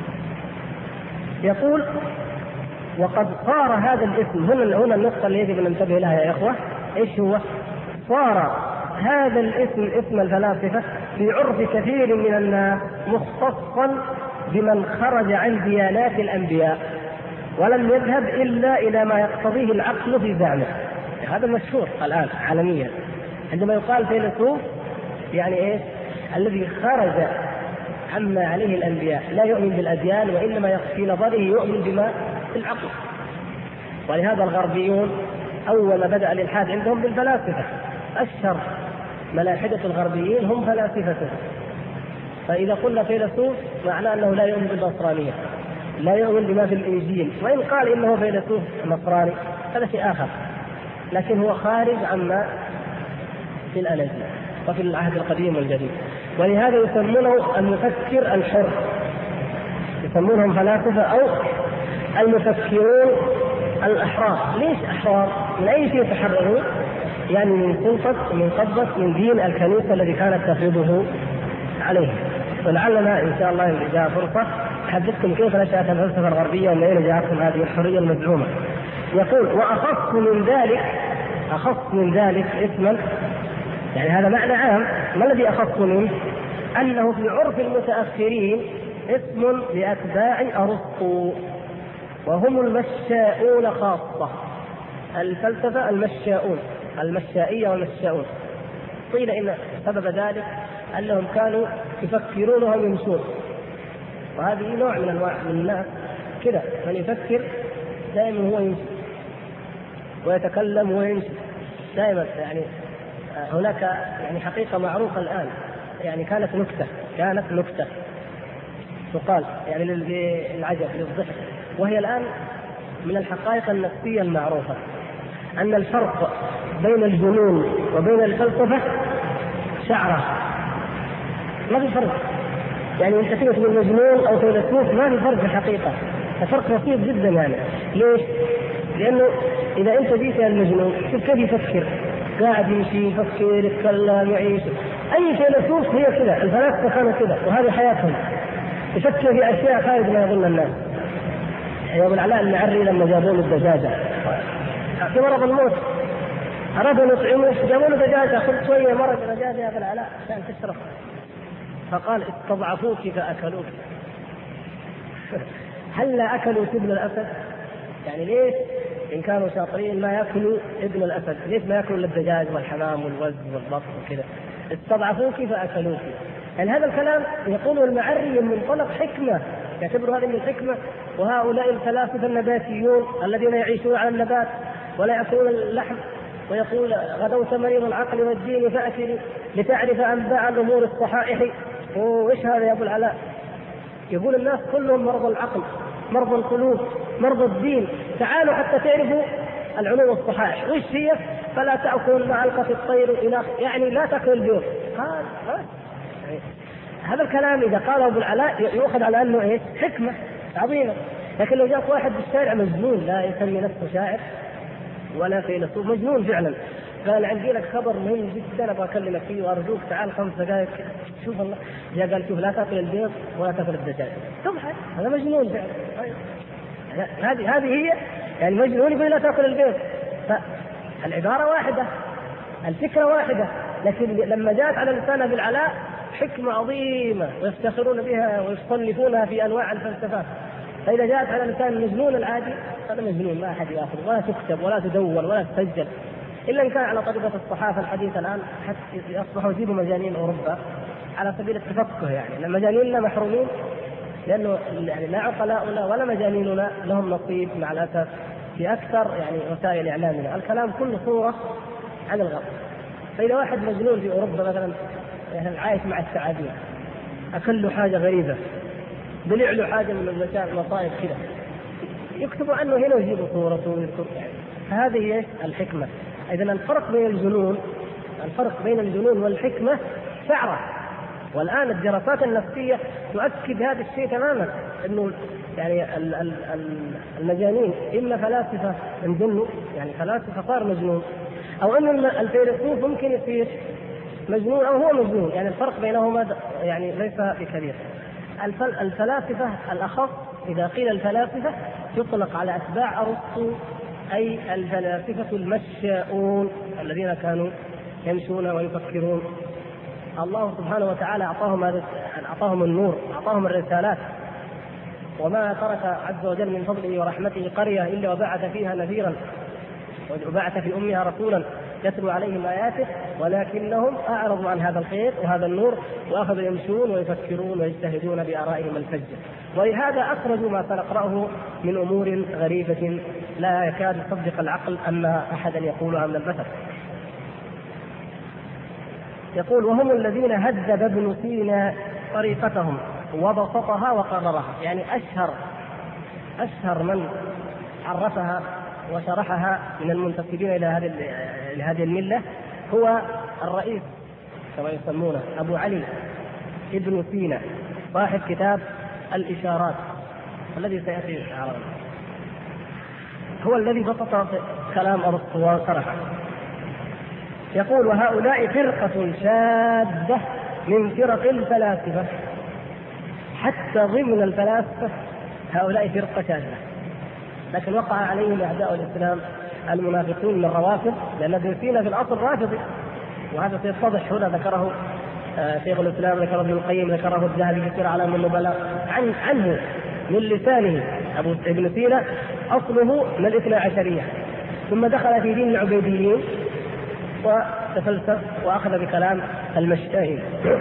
يقول: وقد صار هذا الاسم، هنا النقطة اللي يجب أن ننتبه لها يا إخوة، إيش هو؟ صار هذا الاسم، اسم الفلاسفة، في عرف كثير من الناس مختصا بمن خرج عن ديانات الأنبياء ولم يذهب إلا إلى ما يقتضيه العقل في زعمه. هذا مشهور الآن عالميا. عندما يقال فيلسوف يعني إيه؟ الذي خرج عما عليه الأنبياء، لا يؤمن بالأديان، وإنما في نظره يؤمن بما في العقل. ولهذا الغربيون أول ما بدأ الإلحاد عندهم بالفلاسفة، أشهر ملاحدة الغربيين هم فلاسفة. فإذا قلنا فيلسوف معناه أنه لا يؤمن بالنصرانية، لا يؤمن بما في الإنجيل، وإن قال إنه فيلسوف نصراني هذا شيء آخر، لكن هو خارج عما في الأناجيل وفي العهد القديم والجديد. ولهذا يسمونه المفكر الحر، يسمونهم فلاسفة أو المفكرون الأحرار. ليش أحرار؟ من أي شيء يتحررون؟ يعني من سلطة، من قبضة، من دين الكنيسة الذي كانت تفرضه عليه. ولعلنا إن شاء الله إذا جاء فرصة أحدثكم كيف نشأت الفلسفة الغربية ومن أين جاءتهم هذه الحرية المزعومة. يقول: وأخص من ذلك اسما، يعني هذا معنى عام. ما الذي أخص منه؟ أنه في عرف المتأخرين اسم لأتباع أرسطو، وهم المشاؤون خاصة. الفلسفة المشائية والمشاؤون. قيل إن سبب ذلك أنهم كانوا يفكرون وهم يمشون، وهذه نوع من أنواع من الناس كذا، من يفكر دائما هو يمشي ويتكلم ويمشي، دائما يعني هناك يعني حقيقة معروفة الآن، يعني كانت نكتة تقال يعني للعجب للضحك، وهي الآن من الحقائق النفسية المعروفة أن الفرق بين الجنون وبين الفلسفة شعرة، ما في فرق. يعني انت تقول مجنون او فيلسوف ما في فرق في الحقيقة، الفرق بسيط جدا. يعني ليش؟ لأنه إذا أنت جيت المجنون شوف كيف يفكر، قاعد يمشي يفكر يتكلم يعيش. أي فيلسوف هي كذا، الفلاسفة كانوا كذا وهذه حياتهم، يفكر في أشياء خارج ما يظن الناس. يا أبو العلاء المعري لما جابوا له الدجاجة في مرض الموت أرادوا يطعموه، جابوا له دجاجة، خذ شوية مرق دجاجة يا أبو العلاء عشان تشرب، فقال استضعفوك فأكلوك. هلا أكلوا ابن الأسد؟ يعني ليش إن كانوا شاطرين ما يأكلوا ابن الأسد؟ ليش ما يأكلوا الدجاج والحمام والوز والبط وكذا؟ استضعفوك فأكلوك. يعني هذا الكلام يقوله المعري من منطلق حكمة، يعتبر هذه من الحكمة. وهؤلاء الفلاسفة النباتيون الذين يعيشون على النبات ولا يأكلون اللحم، ويقول غدوت مريض العقل والدين فأكل لتعرف أنباء الأمور الصحائح. وإيش هذا يا أبو العلاء؟ يقول الناس كلهم مرضى العقل، مرضى القلوب، مرضى الدين، تعالوا حتى تعرفوا العلوم الصحائح. وإيش هي؟ فلا تأكل ما ألقت الطير إلى، يعني لا تأكل البيض. هذا الكلام إذا قاله أبو العلاء يؤخذ على أنه إيه؟ حكمة عظيمة. لكن لو جاء واحد بالشارع مجنون لا يسمي نفسه شاعر ولا فيلسوف، مجنون فعلا، قال عندي لك خبر مهم جدا ابغى اكلمك فيه وارجوك تعال 5 دقائق. شوف الله جاء قال شوف لا تاكل البيض ولا تاكل الدجاج، تضحك، هذا مجنون فعلا. هذه هي يعني مجنون يقول لا تاكل البيض. فالعباره واحده، الفكره واحده، لكن لما جاءت على لسان ابي العلاء حكمه عظيمه ويفتخرون بها ويصنفونها في انواع الفلسفات. فإذا جاءت على لسان المجنون العادي هذا مجنون، ما أحد يأخذ ولا تكتب ولا تدور ولا تسجل، إلا إن كان على طريقة الصحافة الحديثة الآن حتى يصبحوا يجيبوا مجانين أوروبا على سبيل التفقه. يعني مجانيننا محرومين لأنه يعني لا عقلاؤنا ولا مجانيننا لهم نصيب مع الأسف في أكثر يعني وسائل إعلامنا. الكلام كله صورة عن الغرب. فإذا واحد مجنون في أوروبا مثلا يعني عايش مع الثعابين، أكل له حاجة غريبة، بلع له حاجة من المصائب كذا، يكتبوا عنه هنا ويجيبوا صورته ويذكر. هذه هي الحكمة. إذن الفرق بين الجنون والحكمة شعرة. والآن الدراسات النفسية تؤكد هذا الشيء تماما، إنه يعني المجانين إما فلاسفة انجنوا، يعني فلاسفة صار مجنون، أو أن الفيلسوف ممكن يصير مجنون أو هو مجنون. يعني الفرق بينهما يعني ليس بكبير. الفلاسفة الأخص إذا قيل الفلاسفة يطلق على أتباع أرسطو، أي الفلاسفة المشاؤون الذين كانوا يمشون ويفكرون. الله سبحانه وتعالى أعطاهم النور، أعطاهم الرسالات، وما ترك عز وجل من فضله ورحمته قرية إلا وبعث فيها نذيرا وبعث في أمها رسولا يتلو عليهم آياته، ولكنهم أعرضوا عن هذا الخير وهذا النور وأخذوا يمشون ويفكرون ويجتهدون بآرائهم الفجة. ولهذا أخرجوا ما سنقرأه من أمور غريبة لا يكاد يصدق العقل أن أحدا يقولها من البشر. يقول وهم الذين هذب ابن سينا طريقتهم وبسطها وقررها. يعني أشهر من عرفها وشرحها من المنتسبين إلى هذه الملة هو الرئيس كما يسمونه أبو علي ابن سينا صاحب كتاب الإشارات الذي سيأتي عرضا. هو الذي بسط كلام أرسطو وشرحه. يقول وهؤلاء فرقة شاذة من فرق الفلاسفة. حتى ضمن الفلاسفة هؤلاء فرقة شاذة، لكن وقع عليهم أعداء الإسلام المنافقين من الروافض، لأن ابن سينا في الأصل رافضي، وهذا سيتضح هنا. ذكره شيخ الإسلام، ذكره ابن القيم، ذكره الذهبي في سير أعلام النبلاء عنه من لسانه. ابن سينا أصله من الاثنى عشرية، ثم دخل في دين العبيديين وتفلسف وأخذ بكلام المشائين،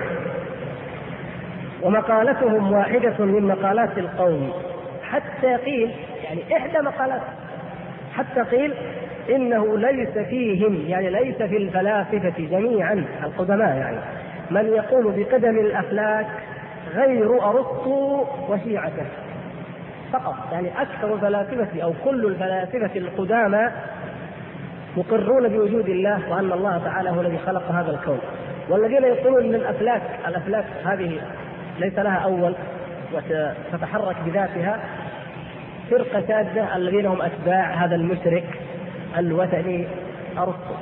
ومقالتهم واحدة من مقالات القوم. حتى قيل يعني إحدى مقالات، حتى قيل إنه ليس فيهم، يعني ليس في الفلاسفة جميعا القدماء، يعني من يقول بقدم الأفلاك غير أرسطو وشيعته فقط. يعني أكثر الفلاسفة أو كل الفلاسفة القدامى مقرون بوجود الله وأن الله تعالى هو الذي خلق هذا الكون. والذين يقولون أن الأفلاك هذه ليس لها أول وتتحرك بذاتها فرقة شاذة الذين هم أتباع هذا المشرك الوثني أرسطو.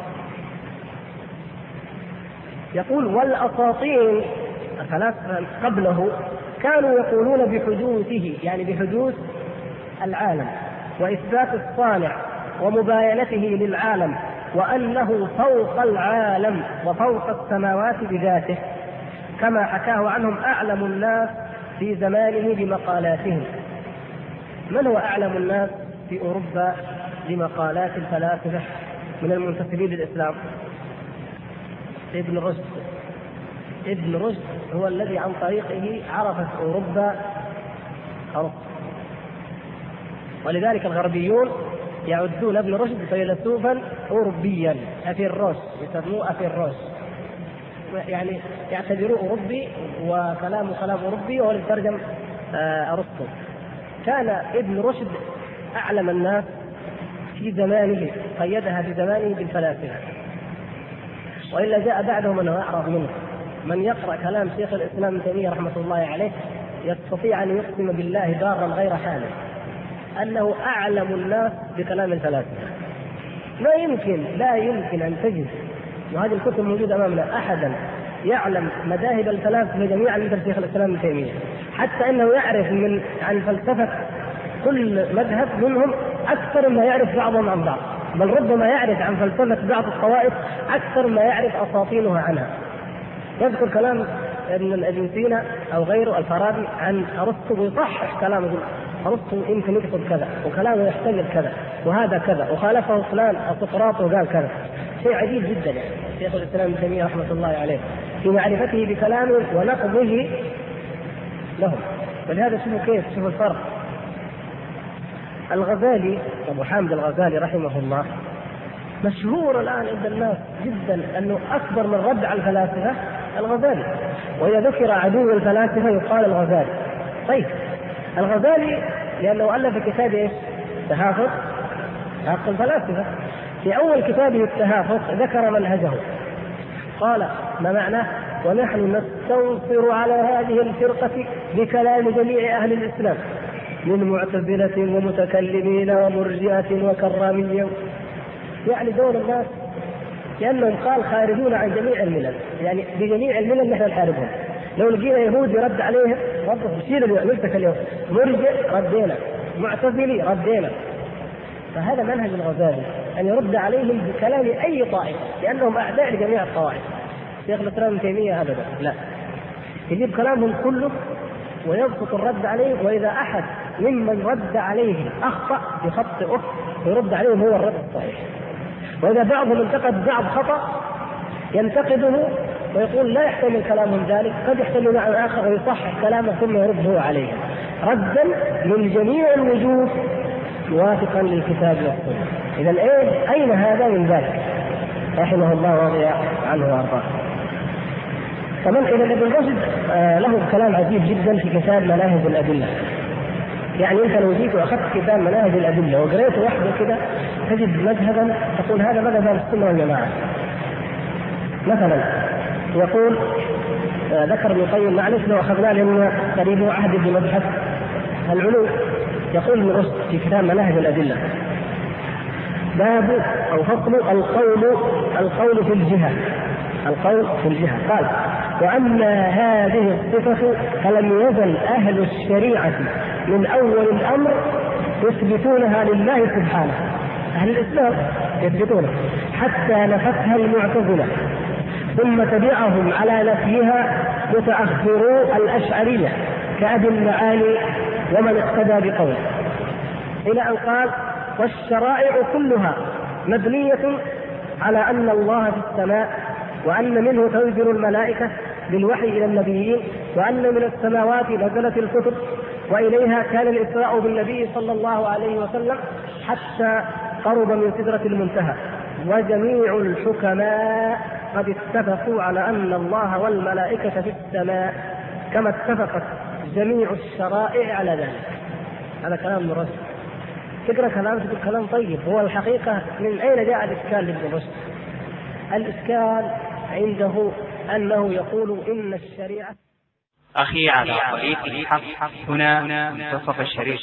يقول والأساطين الفلاسفة قبله كانوا يقولون بحدوثه، يعني بحدوث العالم وإثبات الصانع ومباينته للعالم، وأنه فوق العالم وفوق السماوات بذاته، كما حكاه عنهم أعلم الناس في زمانه بمقالاتهم. من هو أعلم الناس في أوروبا بمقالات الفلاسفة من المنتسبين للإسلام؟ ابن رشد. ابن رشد هو الذي عن طريقه عرفت أوروبا أرسطو، ولذلك الغربيون يعدون ابن رشد فيلسوفا أوروبيا، أفيروس، يسموه أفيروس، يعني يعتبروه أوروبي وكلامه كلام أوروبي وهو يترجم أرسطو. كان ابن رشد أعلم الناس في زمانه، قيدها في زمانه بالفلاسفة، وإلا جاء بعده من أعرض منه. من يقرأ كلام شيخ الإسلام ابن تيمية رحمة الله عليه يستطيع أن يقسم بالله دارا غير حاله أنه أعلم الناس بكلام الفلاسفة. لا يمكن أن تجد، وهذه الكتب موجودة أمامنا، أحدا يعلم مذاهب الفلاسفة جميعا مثل شيخ الإسلام ابن تيمية، حتى أنه يعرف عن فلسفة كل مذهب منهم أكثر ما يعرف بعضهم عن بعض، بل ربما يعرف عن فلسفة بعض الطوائف أكثر ما يعرف أساطينها عنها. يذكر كلام ابن سينا أو غيره الفارابي عن أرسطو ويصحح كلامه، أرسطو يمكن يقصد كذا وكلامه يحتمل كذا وهذا كذا وخالفه فلان سقراط وقال كذا. شيء عجيب جدا يعني شيخ الإسلام ابن تيمية رحمة الله عليه في معرفته بكلامه ونقضه لهم. ولهذا شوفوا الفرق. الغزالي أبو حامد الغزالي رحمه الله مشهور الآن عند الناس جدا أنه أكبر من رد على الفلاسفة الغزالي، وإذا ذكر عدو الفلاسفة يقال الغزالي. طيب الغزالي لأنه ألف كتاب تهافت حق الفلاسفة، في أول كتابه التهافت ذكر منهجه، قال ما معناه؟ ونحن نستنصر على هذه الفرقة بكلام جميع أهل الإسلام من معتزلة ومتكلمين ومرجئة وكرامية، يعني دول الناس لأنهم قال خارجون عن جميع الملل، يعني بجميع الملل نحن نحاربهم. لو لقينا يهودي رد عليهم رد شيل نلتك اليوم، مرجئ ردينا، معتزلي ردينا. فهذا منهج الغزالي أن يرد عليهم بكلام أي طائفة لأنهم أعداء لجميع الطوائف. شيخ الإسلام ابن تيمية أبدا لا، يجيب كلامهم كله ويبسط الرد عليه، وإذا أحد ممن رد عليه أخطأ يخطئه ويرد عليهم هو الرد الصحيح. وإذا بعضهم انتقد بعض خطأ ينتقده ويقول لا يحتمل كلامهم ذلك، قد يحتمل مع آخر ويصحح كلامه ثم يرد هو عليه، ردا من جميع الوجوه موافقا للكتاب والسنة. إذن أين هذا من ذلك؟ رحمه الله ورضي عنه وأرضاه. كمان إذا ابن رشد له كلام عجيب جدا في كتاب مناهج الأدلة. يعني أنت لو جيت وأخذت كتاب مناهج الأدلة وقريته وحده كده تجد مذهبا تقول هذا مذهب السنة والجماعة. مثلا يقول ذكر ابن القيم معلش لو أخذنا لأنه قريبه عهد بمذهب العلو، يقول ابن رشد في كتاب مناهج الأدلة باب أو فصل القول في الجهة. القول في الجهة قال وأما هذه الصفة فلم يزل أهل الشريعة من أول الأمر يثبتونها لله سبحانه، أهل الإسلام يثبتونها حتى نفتها المعتزلة، ثم تبعهم على نفيها متأخرو الأشعرية كأبي المعالي ومن اقتدى بقوله، إلى أن قال والشرائع كلها مبنية على أن الله في السماء، وأن منه تنزل الملائكة بالوحي إلى النبيين، وأن من السماوات نزلت الكتب وإليها كان الإسراء بالنبي صلى الله عليه وسلم حتى قرب من سدرة المنتهى، وجميع الحكماء قد اتفقوا على أن الله والملائكة في السماء كما اتفقت جميع الشرائع على ذلك. هذا كلام ابن رشد. تقرأ كلام تقول كلام طيب، هو الحقيقة من أين جاء الإشكال لابن رشد؟ الإشكال عنده أنه يقول إن الشريعة. أخي على طريق الحق هنا منتصف الشريف.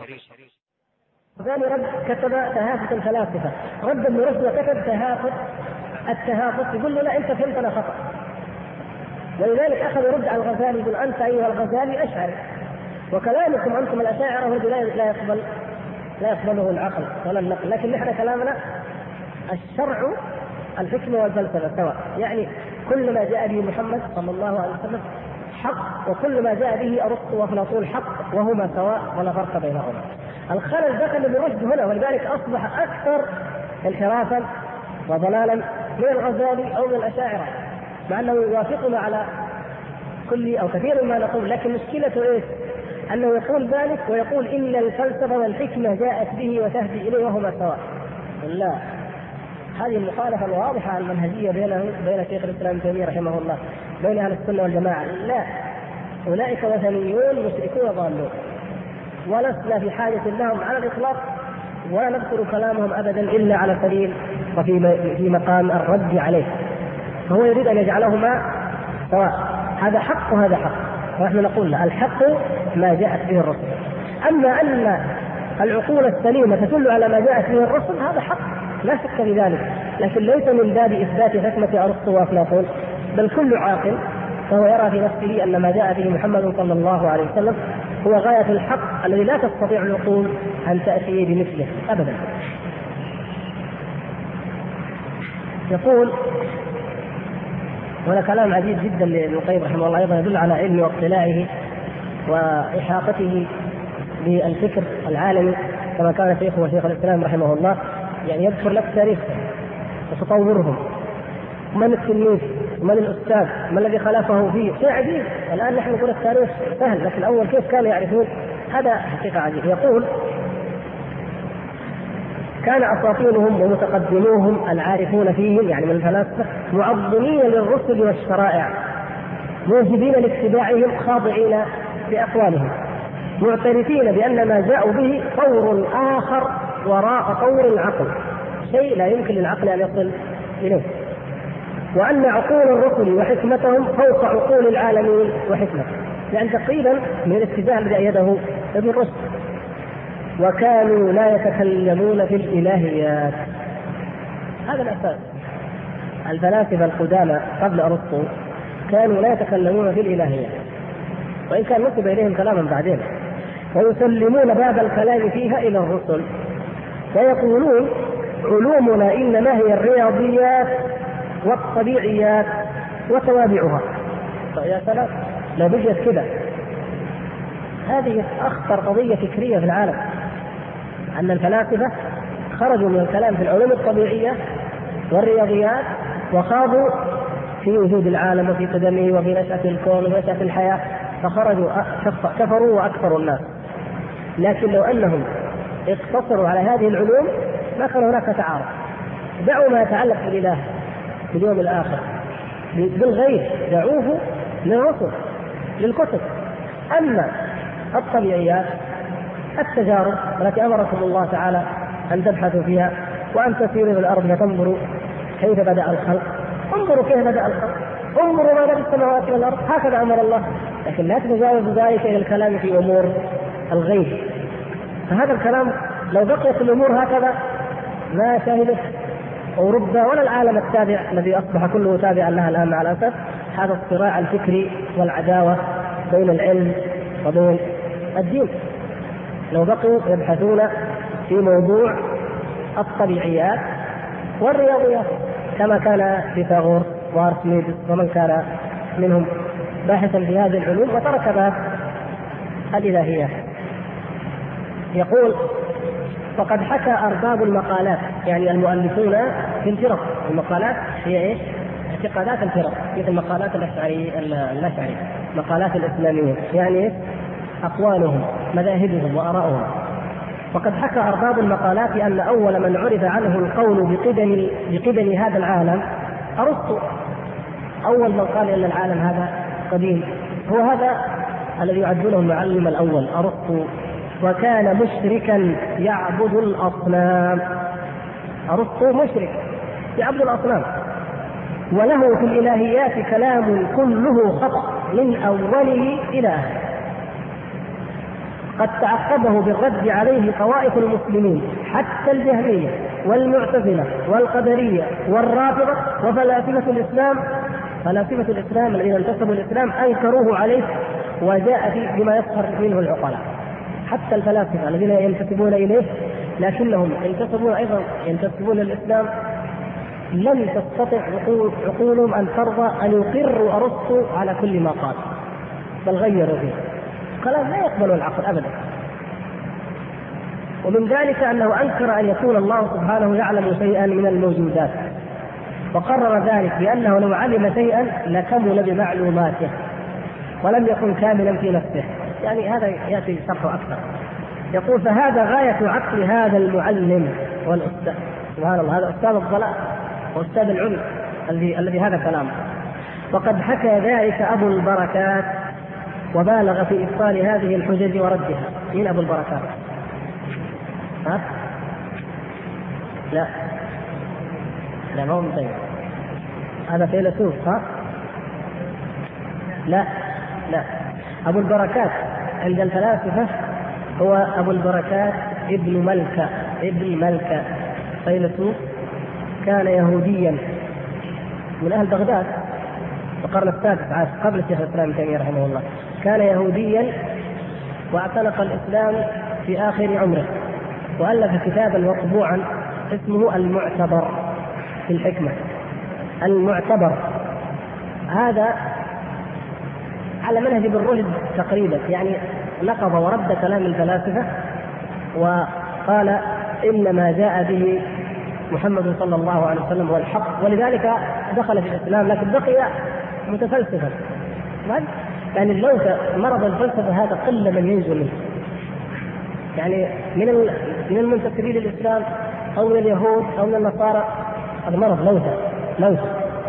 ثاني رد كتب تهافت الفلاسفة، رد ابن رشد وكتب التهافت، يقول له لا أنت فهمتنا خطأ. ولذلك أخذ يرد على الغزالي يقول أنت أيها الغزالي أشعري، وكلامكم أنتم الأشاعرة هو لا يقبله العقل ولا النقل، لكن نحن كلامنا الشرع الحكمة والفلسفة سواء، يعني كل ما جاء به محمد صلى الله عليه وسلم حق، وكل ما جاء به أرسطو وأفلاطون حق، وهما سواء ولا فرق بينهما. الخلل دخل ابن رشد هنا، ولذلك أصبح أكثر انحرافا وضلالا من الغزالي أو من الأشاعرة، مع أنه يوافقنا على كل أو كثير ما نقول، لكن مشكلته إيه؟ أنه يقول ذلك ويقول إن الفلسفة والحكمة جاءت به وتهدي إليه وهما سواء. لا، هذه المخالفة الواضحة المنهجية بين شيخ الإسلام ابن تيمية رحمه الله بين أهل السنة والجماعة. لا، أولئك وثنيون مشركون ضالون، ولسنا في حاجة لهم على الإطلاق، ولا نذكر كلامهم أبدا إلا على سبيل وفي مقام الرد عليه. فهو يريد أن يجعلهما سواء، هذا حق وهذا حق، ونحن نقول لا، الحق ما جاءت به الرسل. أما أن العقول السليمة تدل على ما جاءت به الرسل هذا حق لا شك في ذلك، لكن ليس من باب إثبات حكمة أرسطو وأفلاطون، بل كل عاقل فهو يرى في نفسه أن ما جاء به محمد صلى الله عليه وسلم هو غاية الحق الذي لا تستطيع العقول أن تأتي بمثله أبدا. يقول، وهذا كلام عجيب جدا لابن القيم رحمه الله، أيضا يدل على علمه واطلاعه وإحاطته بالفكر العالمي كما كان شيخه وشيخ الإسلام رحمه الله، يعني يذكر لك تاريخهم وتطورهم، من التلميذ ومن الأستاذ ما الذي خلفه فيه، شيء عجيب. الآن نحن نقول التاريخ سهل، لكن الأول كيف كانوا يعرفون؟ هذا حقيقة عجيب. يقول كان أساطينهم ومتقدموهم العارفون فيهم يعني من الفلاسفة معظمين للرسل والشرائع، موجبين لاتباعهم، خاضعين بأقوالهم، معترفين بأن ما جاءوا به طور آخر وراء طور العقل، شيء لا يمكن للعقل أن يصل إليه، وأن عقول الرسل وحكمتهم فوق عقول العالمين وحكمتهم، يعني تقريبا من الاتجاه الذي أيده ابن رشد. وكانوا لا يتكلمون في الإلهيات، هذا الأساس. الفلاسفة القدامى قبل أرسطو كانوا لا يتكلمون في الإلهيات، وإن كان نسب إليهم كلاما بعدين، ويسلمون باب الكلام فيها إلى الرسل، ويقولون علومنا إنما هي الرياضيات والطبيعيات وتوابعها. يا سلام لو بقيت كذا، هذه أخطر قضية فكرية في العالم، أن الفلاسفة خرجوا من الكلام في العلوم الطبيعية والرياضيات وخاضوا في وجود العالم وفي قدمه وفي نشأة الكون ونشأة الحياة، فخرجوا كفروا وأكثروا الناس. لكن لو أنهم اقتصروا على هذه العلوم ما كان هناك تعارض. دعوا ما يتعلق بالإله، باليوم الآخر، بالغيب، دعوه للرسل للكتب. أما الطبيعيات، التجارب التي أمركم الله تعالى أن تبحثوا فيها وأن تسيروا في الأرض فتنظروا كيف بدأ الخلق، انظروا كيف بدأ الخلق، انظروا ماذا في السماوات والأرض، هكذا أمر الله. لكن لا تتجاوز ذلك إلى الكلام في أمور الغيب. فهذا الكلام لو بقيت الأمور هكذا ما شهدت أوروبا ولا العالم التابع الذي أصبح كله تابعا لها الآن مع الأسف، هذا الصراع الفكري والعداوة بين العلم وبين الدين. لو بقوا يبحثون في موضوع الطبيعيات والرياضيات كما كان فيثاغورس واركميدس ومن كان منهم باحثا في هذه العلوم، وترك باب الإلهيات. يقول وقد حكى أرباب المقالات، يعني المؤلفون في الفرق، المقالات هي إيه؟ اعتقادات الفرق، مثل مقالات الأشعري، مقالات الإسلامية، يعني أقوالهم، مذاهبهم وآراءهم. وقد حكى أرباب المقالات أن أول من عرف عنه القول بقدم هذا العالم أرسطو. أول من قال أن العالم هذا قديم هو هذا الذي يعدونه المعلم الأول أرسطو، وكان مشركا يعبد الأصنام. أرسطو مشرك يعبد الأصنام، وله في الإلهيات كلام كله خطأ من أوله إلى آخره. قد تعقبه بالرد عليه طوائف المسلمين حتى الجهمية والمعتزلة والقدرية والرافضة وفلاسفة الإسلام. فلاسفة الإسلام الذين انتسبوا الإسلام أنكروه عليه، وجاء بما يسخر منه العقلاء. حتى الفلاسفة الذين ينتسبون إليه لكنهم ينتسبون الإسلام لم تستطع عقولهم أن ترضى أن يقروا أرسطو على كل ما قال، بل غيروا فيه. كلام لا يقبل العقل أبدا. ومن ذلك أنه أنكر أن يكون الله سبحانه يعلم شيئا من الموجودات، وقرر ذلك بأنه لو علم شيئا لكمل بمعلوماته ولم يكن كاملا في نفسه. يعني هذا يأتي شرحه أكثر. يقول فهذا غاية عقل هذا المعلم والأستاذ. سبحان الله، هذا أستاذ الضلال وأستاذ العلم الذي هذا كلامه. وقد حكى ذلك أبو البركات وبالغ في إبطال هذه الحجج وردها. مين أبو البركات؟ ها؟ لا ما هو مطيب، هذا فيلسوف. ها؟ لا أبو البركات عند الفلاسفة هو أبو البركات ابن ملكة فيلسوف، كان يهوديا من أهل بغداد في القرن السادس عشر قبل الشيخ الإسلام ابن تيمية رحمه الله. كان يهوديا واعتنق الإسلام في آخر عمره، وألف كتابا مطبوعا اسمه المعتبر في الحكمة. المعتبر هذا على منهج ابن رشد تقريبا، يعني نقض ورد كلام الفلاسفة وقال إنما جاء به محمد صلى الله عليه وسلم هو الحق، ولذلك دخل في الإسلام، لكن بقي متفلسفا. يعني اللوثة مرض الفلسفة هذا قل من ينجو منه، يعني من المنتسبين للإسلام أو من اليهود أو من النصارى، هذا مرض لوثة.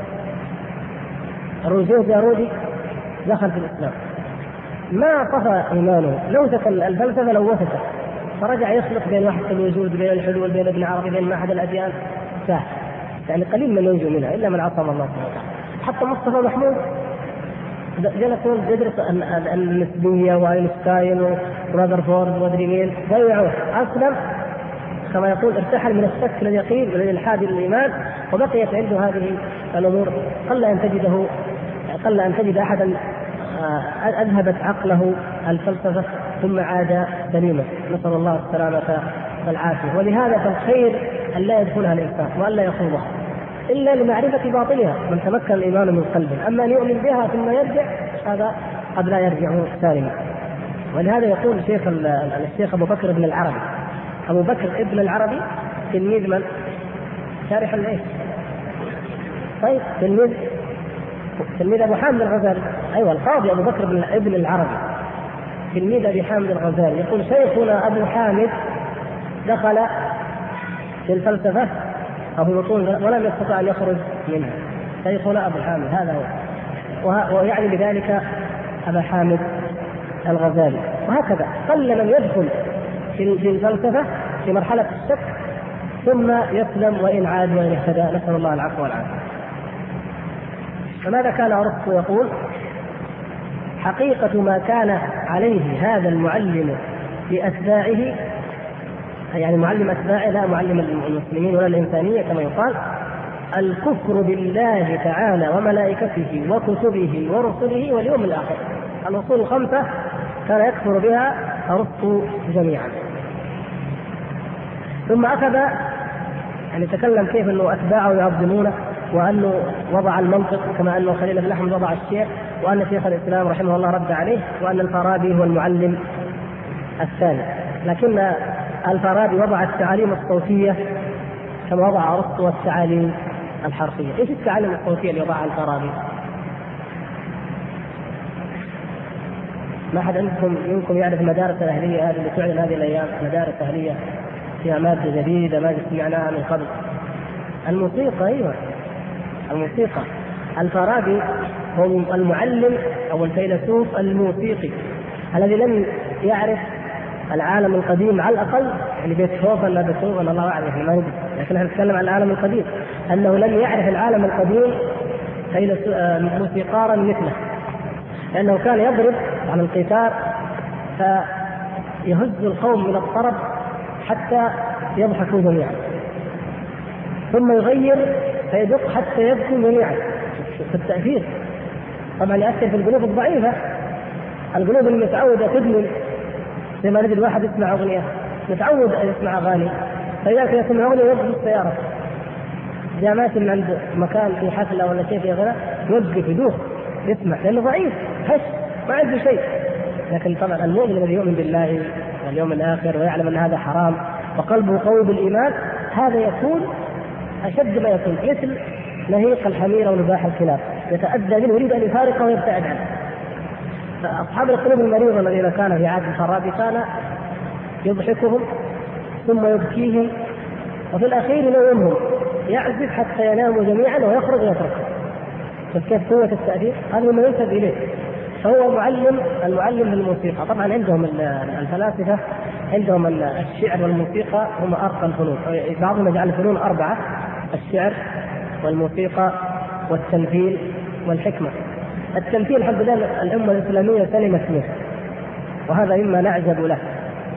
الرجوع جارودي دخل في الإسلام ما طفى إيمانه، لوثة الفلسفة لوثته، فرجع يخلط بين وحدة الوجود، بين الحلول، بين ابن عربي، بين أحد الأديان. يعني قليل من ينجو منها إلا من عصم الله سبحانه وتعالى. حتى مصطفى محمود جلس يدرس النسبية وأينشتاين ورذرفورد وادري مين، ضيعوه، أسلم كما يقول ارتحل من الشك لليقين وللإلحاد للإيمان، وبقيت عنده هذه الأمور. قل أن تجد أحدا أذهبت عقله الفلسفة ثم عاد سليما، نسأل الله السلامة والعافية. ولهذا فالخير أن لا يدخلها الإنسان وأن لا يخوضها إلا لمعرفة باطلها، من تمكن الإيمان من قلبه. أما أن يؤمن بها ثم يرجع، هذا قد لا يرجع سالما. ولهذا يقول الشيخ أبو بكر ابن العربي، أبو بكر ابن العربي تلميذ من؟ شارح الإيه؟ طيب تلميذ أبو حامد الغزالي. أيوة، القاضي أبو بكر ابن العربي تلميذ أبي حامد الغزالي. يقول شيخنا أبو حامد دخل في الفلسفة أبو بطون ولم يستطع أن يخرج منها. شيخنا أبو حامد هذا هو، ويعني بذلك أبا حامد الغزالي. وهكذا قل من يدخل في الفلسفة في مرحلة الشك ثم يسلم وإن عاد وإن اهتدى، نسأل الله العفو والعافية. فماذا كان أرسطو يقول؟ حقيقة ما كان عليه هذا المعلم لأتباعه، يعني معلم أتباعه لا معلم المسلمين ولا الإنسانية كما يقال، الكفر بالله تعالى وملائكته وكتبه ورسله واليوم الآخر. الأصول الخمسة كان يكفر بها أرسطو جميعا. ثم أخذ يعني تكلم كيف أنه أتباعه يعظمونه، وأنه وضع المنطق كما أنه خليل بن أحمد وضع الشيء، وأن شيخ الإسلام رحمه الله رد عليه، وأن الفارابي هو المعلم الثاني. لكن الفارابي وضع التعاليم الصوتية كما وضع أرسطو التعاليم الحرفية. إيش التعاليم الصوتية اللي وضعها الفارابي؟ ما أحد منكم يعرف المدارس الأهلية هذه اللي تعلن هذه الأيام، مدارس أهلية فيها مادة جديدة ما سمعناها من قبل، الموسيقى. أيوة الموسيقى. الفارابي هو المعلم أو الفيلسوف الموسيقي الذي لم يعرف العالم القديم على الأقل، يعني بيتهوفن لا بيتهوفن الله أعلم ما ندري، لكن احنا نتكلم عن العالم القديم، أنه لم يعرف العالم القديم موسيقارا مثله، لأنه كان يضرب على القيثار فيهز القوم من الطرب حتى يضحكوا جميعا، ثم يغير فيدق حتى يبكوا جميعا. في التأثير طبعا يأثر في القلوب الضعيفة، القلوب المتعودة تدمن، زي ما نجد الواحد يسمع أغنية متعود أن يسمع أغاني، فإذا كان يسمع أغنية يوقف السيارة، إذا ماشي من عند مكان في حفلة ولا شيء في غناء يوقف يدوخ يسمع، لأنه ضعيف هش ما عنده شيء. لكن طبعا المؤمن الذي يؤمن بالله واليوم الآخر ويعلم أن هذا حرام وقلبه قوي بالإيمان، هذا يكون أشد ما يكون مثل نهيق الحمير أو نباح الكلاب، يتأذى منه يريد أن يفارقه ويبتعد عنه. فأصحاب القلوب المريضة الذين كان في عهد الفارابي كان يضحكهم ثم يبكيهم، وفي الأخير ينومهم، يعزف حتى يناموا جميعا ويخرج ويتركهم. فكيف قوة التأثير؟ هذا ما ينسب إليه. فهو المعلم للموسيقى. طبعا عندهم الفلاسفة عندهم الشعر والموسيقى هم أرقى الفنون، بعضهم يجعل الفنون 4، الشعر والموسيقى والتمثيل والحكمة. التمثيل الحمد لله الأمة الإسلامية سلمت منه، وهذا مما نعجب له،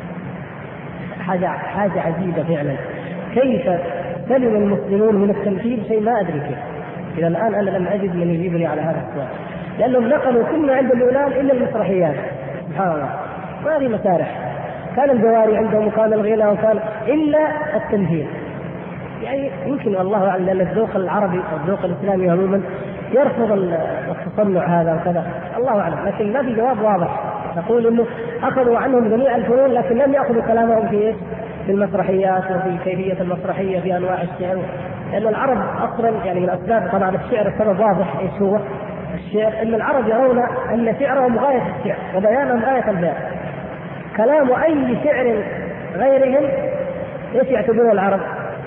حاجة عجيبة فعلا. كيف سلم المسلمون من التمثيل؟ شيء ما أدري كيف، إلى الآن أنا لم أجد من يجيبني على هذا السؤال، لأنهم نقلوا كل ما عند اليونان إلا المسرحيات. سبحان الله، ما في مسارح، كان الجواري عندهم وكان الغنى وكان إلا التمثيل. يعني يمكن والله أعلم لأن الذوق العربي أو الذوق الإسلامي عموما يرفض التصنع هذا وكذا، الله أعلم، لكن ما في جواب واضح. نقول إنه أخذوا عنهم جميع الفنون لكن لم يأخذوا كلامهم في المسرحيات وفي كيفية المسرحية في أنواع الشعر، لأن العرب أصلا يعني من أسباب طبعا الشعر السبب واضح إيش هو الشعر، أن العرب يرون أن شعرهم غاية الشعر وبيانهم غاية البيان. كلام أي شعر غيرهم إيش يعتبرون العرب؟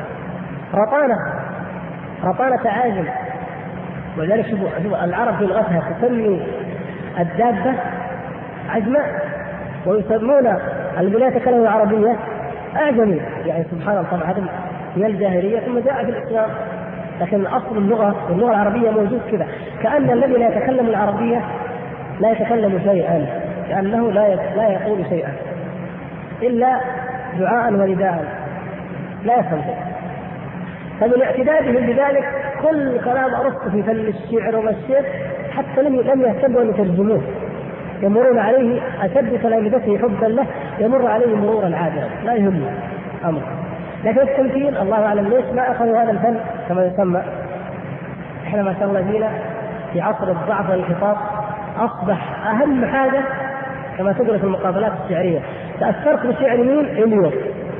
رطانة عاجم. ولذلك شوفوا العرب في لغتها تسمي الدابة عجماء، ويسمون الذين يتكلمون العربية أعجمي. يعني سبحان الله، طبعا هذا من الجاهلية ثم جاء في الإسلام، لكن أصل اللغة العربية موجود كذا، كأن الذي لا يتكلم العربية لا يتكلم شيئا، كأنه لا يقول شيئا إلا دعاء ونداء، لا يفهم شيء. فمن اعتدادهم بذلك كل كلام أرسطو في فن الشعر والشعر حتى لم يهتموا أن يترجموه، يمرون عليه أشد تلامذته حبا له، يمر عليه مرورا عابرا لا يهم أمر. لكن التمثيل الله أعلم ليش ما أخذوا هذا الفن كما يسمى. إحنا ما شاء الله فينا في عصر الضعف والانحطاط أصبح أهم حاجة كما تقول في المقابلات الشعرية، تأثرت بشعر مين؟ إليوت.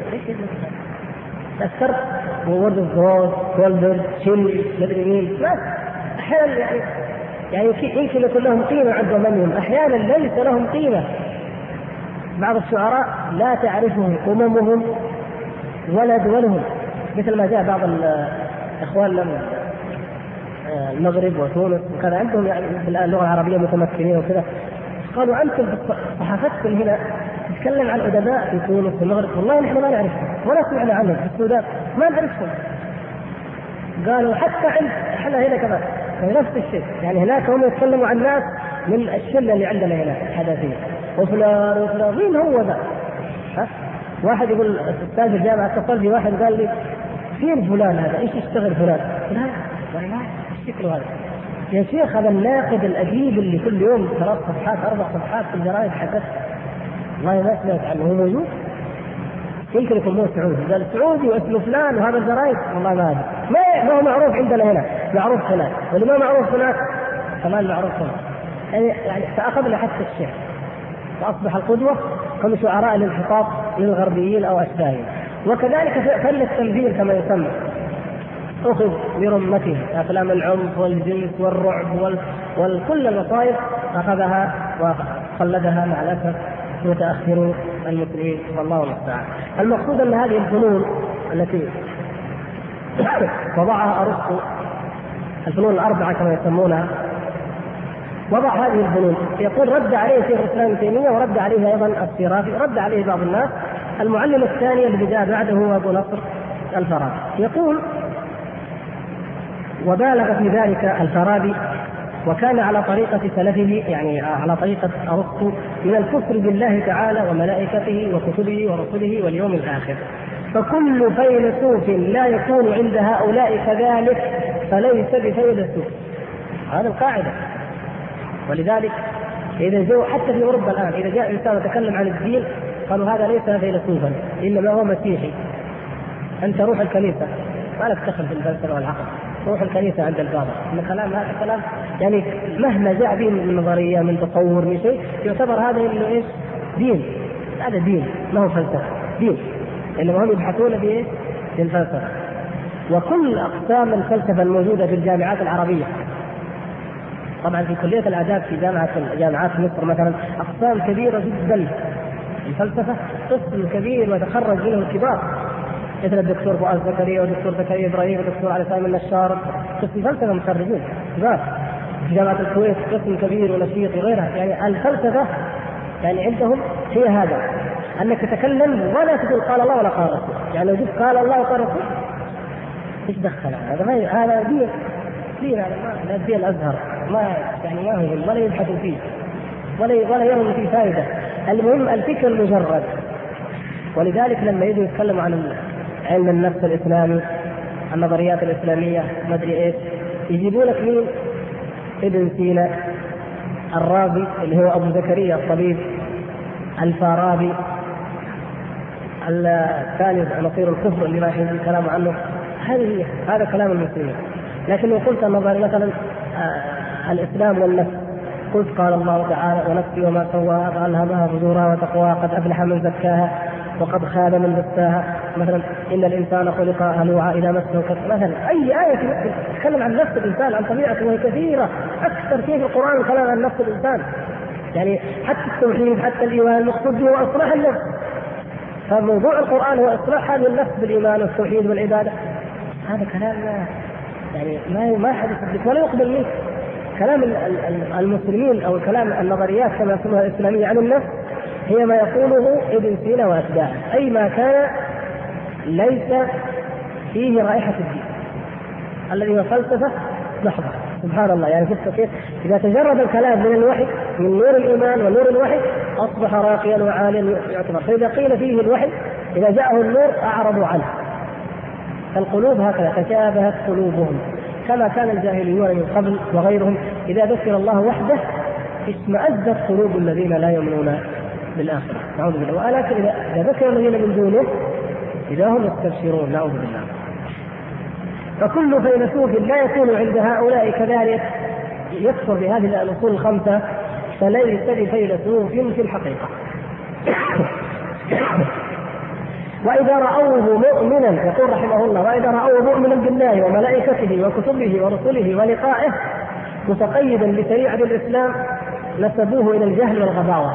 تأثرت بورد الزواج كولبرت شيل مدري مين، ما أحيانا يعني يمكن يكون لهم قيمة عند منهم، أحيانا ليس لهم قيمة. بعض الشعراء لا تعرفهم أممهم ولا دولهم، مثل ما جاء بعض الإخوان من المغرب وتونس وكذا عندهم يعني في اللغة العربية متمكنين وكذا، قالوا أنتم صحافتكم هنا تتكلم عن أدباء في تونس والمغرب، والله نحن ما نعرفهم ولا سمعنا عنهم في السودان ما نعرفهم. قالوا حتى احنا هنا كمان نفس الشيء، يعني هناك هم يتكلموا عن الناس من الشلة اللي عندنا هنا حداثية وفلان مين هو ذا؟ واحد يقول استاذ الجامعة اتصل بي واحد قال لي فين فلان هذا؟ ايش يشتغل فلان؟ لا ايش شكله هذا؟ يا شيخ هذا الناقد الأديب اللي كل يوم 3 صفحات 4 صفحات في الجرائد حدث، والله ما سمعت عنه، هو موجود؟ يمكن يكون مو سعودي، قال سعودي واسمه فلان وهذا الجرائد، والله ما أدري، ما هو معروف عندنا هنا، معروف هناك، واللي ما معروف هناك كمان معروف هنا. يعني فأخذنا حتى الشعر فأصبح القدوة هم شعراء الانحطاط للغربيين أو أشباههم. وكذلك فن التمثيل كما يسمى أخذ برمته، أفلام العنف والجنس والرعب وكل المصائب أخذها وقلدها مع الأسف متأخرو المسلمين والله المستعان. المقصود أن هذه الفنون التي وضعها أرسطو، الفنون الأربعة كما يسمونها، وضع هذه الفنون يقول رد عليه شيخ الإسلام ابن تيمية ورد عليه أيضا الشيرازي، رد عليه بعض الناس. المعلم الثاني الذي جاء بعده هو أبو نصر الفارابي، يقول وبالغ في ذلك الفارابي وكان على طريقة سلفه، يعني على طريقة أرسطو، من الكفر بالله تعالى وملائكته وكتبه ورسله واليوم الآخر. فكل فيلسوف لا يكون عند هؤلاء كذلك فليس بفيلسوف. هذا القاعدة. ولذلك إذا جاء حتى في أوروبا الآن إذا جاء إنسان يتكلم عن الدين قالوا هذا ليس فيلسوفا إنما هو مسيحي. أنت روح الكنيسة، ما لك دخل في الفلسفة والعقل، روح الكنيسة عند البابا. إن كلام هذا كلام يعني مهما جاء به من نظرية من تطور من شيء يعتبر هذا إنه إيش؟ دين. هذا دين ما هو فلسفة، دين. إنما هم يبحثون بإيه؟ في الفلسفة. وكل أقسام الفلسفة الموجودة في الجامعات العربية، طبعا في كلية الآداب في جامعات مصر مثلا أقسام كبيرة جدا الفلسفة، قسم كبير ويتخرج منه الكبار مثل الدكتور فؤاد زكريا والدكتور زكريا إبراهيم والدكتور علي سامي النشار، قسم فلسفة مخرجين كبار. في جامعة الكويت قسم كبير ونشيط وغيرها. يعني الفلسفة يعني عندهم هي هذا، أنك تتكلم ولا تقول قال الله ولا قال الرسول. يعني لو جبت قال الله وقال الرسول ايش دخل هذا دين هذا ما الدين الأزهر ما يعني ما هو ولا يبحثوا فيه ولا يرون فيه فائدة. المهم الفكر المجرد. ولذلك لما يجوا يتكلموا عن علم النفس الإسلامي، النظريات الإسلامية ما أدري إيش، يجيبوا لك مين؟ ابن سينا، الرازي اللي هو أبو زكريا الطبيب، الفارابي، الثاني نصير الكفر اللي رايح الكلام عنه. هذا كلام المسلمين. لكن لو قلت النظر مثلا الإسلام والنفس، قلت قال الله تعالى ونفسي وما سواها فألهمها فجورها وتقواها قد أفلح من زكاها وقد خاب من دساها. مثلا إن الإنسان خلق هلوعا إذا مسه مثلا أي آية تتكلم عن نفس الإنسان عن طبيعته وهي كثيرة أكثر في القرآن الكلام عن نفس الإنسان. يعني حتى التوحيد حتى الإيمان المقصود به هو إصلاح النفس. فموضوع القرآن هو إصلاح هذه النفس بالإيمان والتوحيد والعبادة. هذا كلام يعني ما حد يصدق ولا يقبل منه. كلام المسلمين أو كلام النظريات كما يسمونها الإسلامية عن النفس هي ما يقوله ابن سينا وأتباعه، أي ما كان ليس فيه رائحة الدين الذي هو فلسفة محضة. سبحان الله. يعني شفت كيف إذا تجرد الكلام من الوحي من نور الإيمان ونور الوحي أصبح راقيا وعاليا يعتبر. فإذا قيل فيه الوحي إذا جاءه النور أعرضوا عنه. فالقلوب هكذا تشابهت قلوبهم كما كان الجاهليون من قبل وغيرهم إذا ذكر الله وحده اشمأزت قلوب الذين لا يؤمنون بالآخرة. نعوذ بالله. ولكن إذا ذكر الذين من دونه إذا هم يستبشرون. نعوذ بالله. فكل فيلسوف لا يكون عند هؤلاء كذلك يكفر بهذه الأصول الخمسة فليس بفيلسوف في الحقيقة. وإذا رأوه مؤمنا، يقول رحمه الله، وإذا رأوه مؤمنا بالله وملائكته وكتبه ورسله ولقائه متقيدا بشريعة الإسلام نسبوه إلى الجهل والغباوة.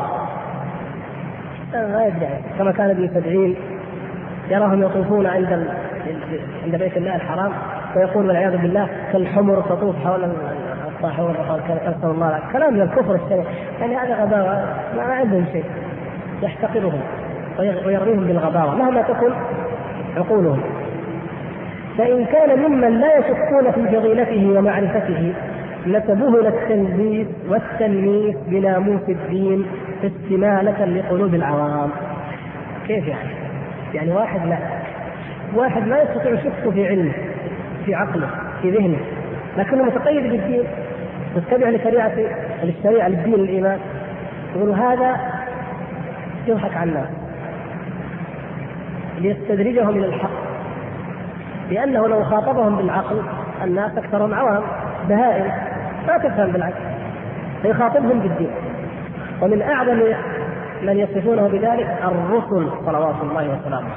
كما كان ابن سبعين يراهم يطوفون عند بيت الله الحرام ويقول والعياذ بالله كالحمر تطوف حول الطاحون. نسأل الله كلام من الكفر الشريع. يعني هذا غباوة ما عندهم شيء، يحتقرهم ويرميهم بالغباوة مهما تكن عقولهم. فإن كان ممن لا يشكون في فضيلته ومعرفته نسبوه إلى التلبيس والتلميس بناموس الدين استمالة لقلوب العوام. كيف يعني واحد ما يستطيع يشك في علمه في عقله في ذهنه لكنه متقيد بالدين متبع للشريعة للدين الإيمان، يقولوا هذا يضحك على الناس ليستدرجهم إلى الحق، لأنه لو خاطبهم بالعقل الناس أكثرهم عوام بهائم ما تفهم بالعقل، فيخاطبهم بالدين. ومن أعظم من يصفونه بذلك الرسل صلوات الله وسلامه.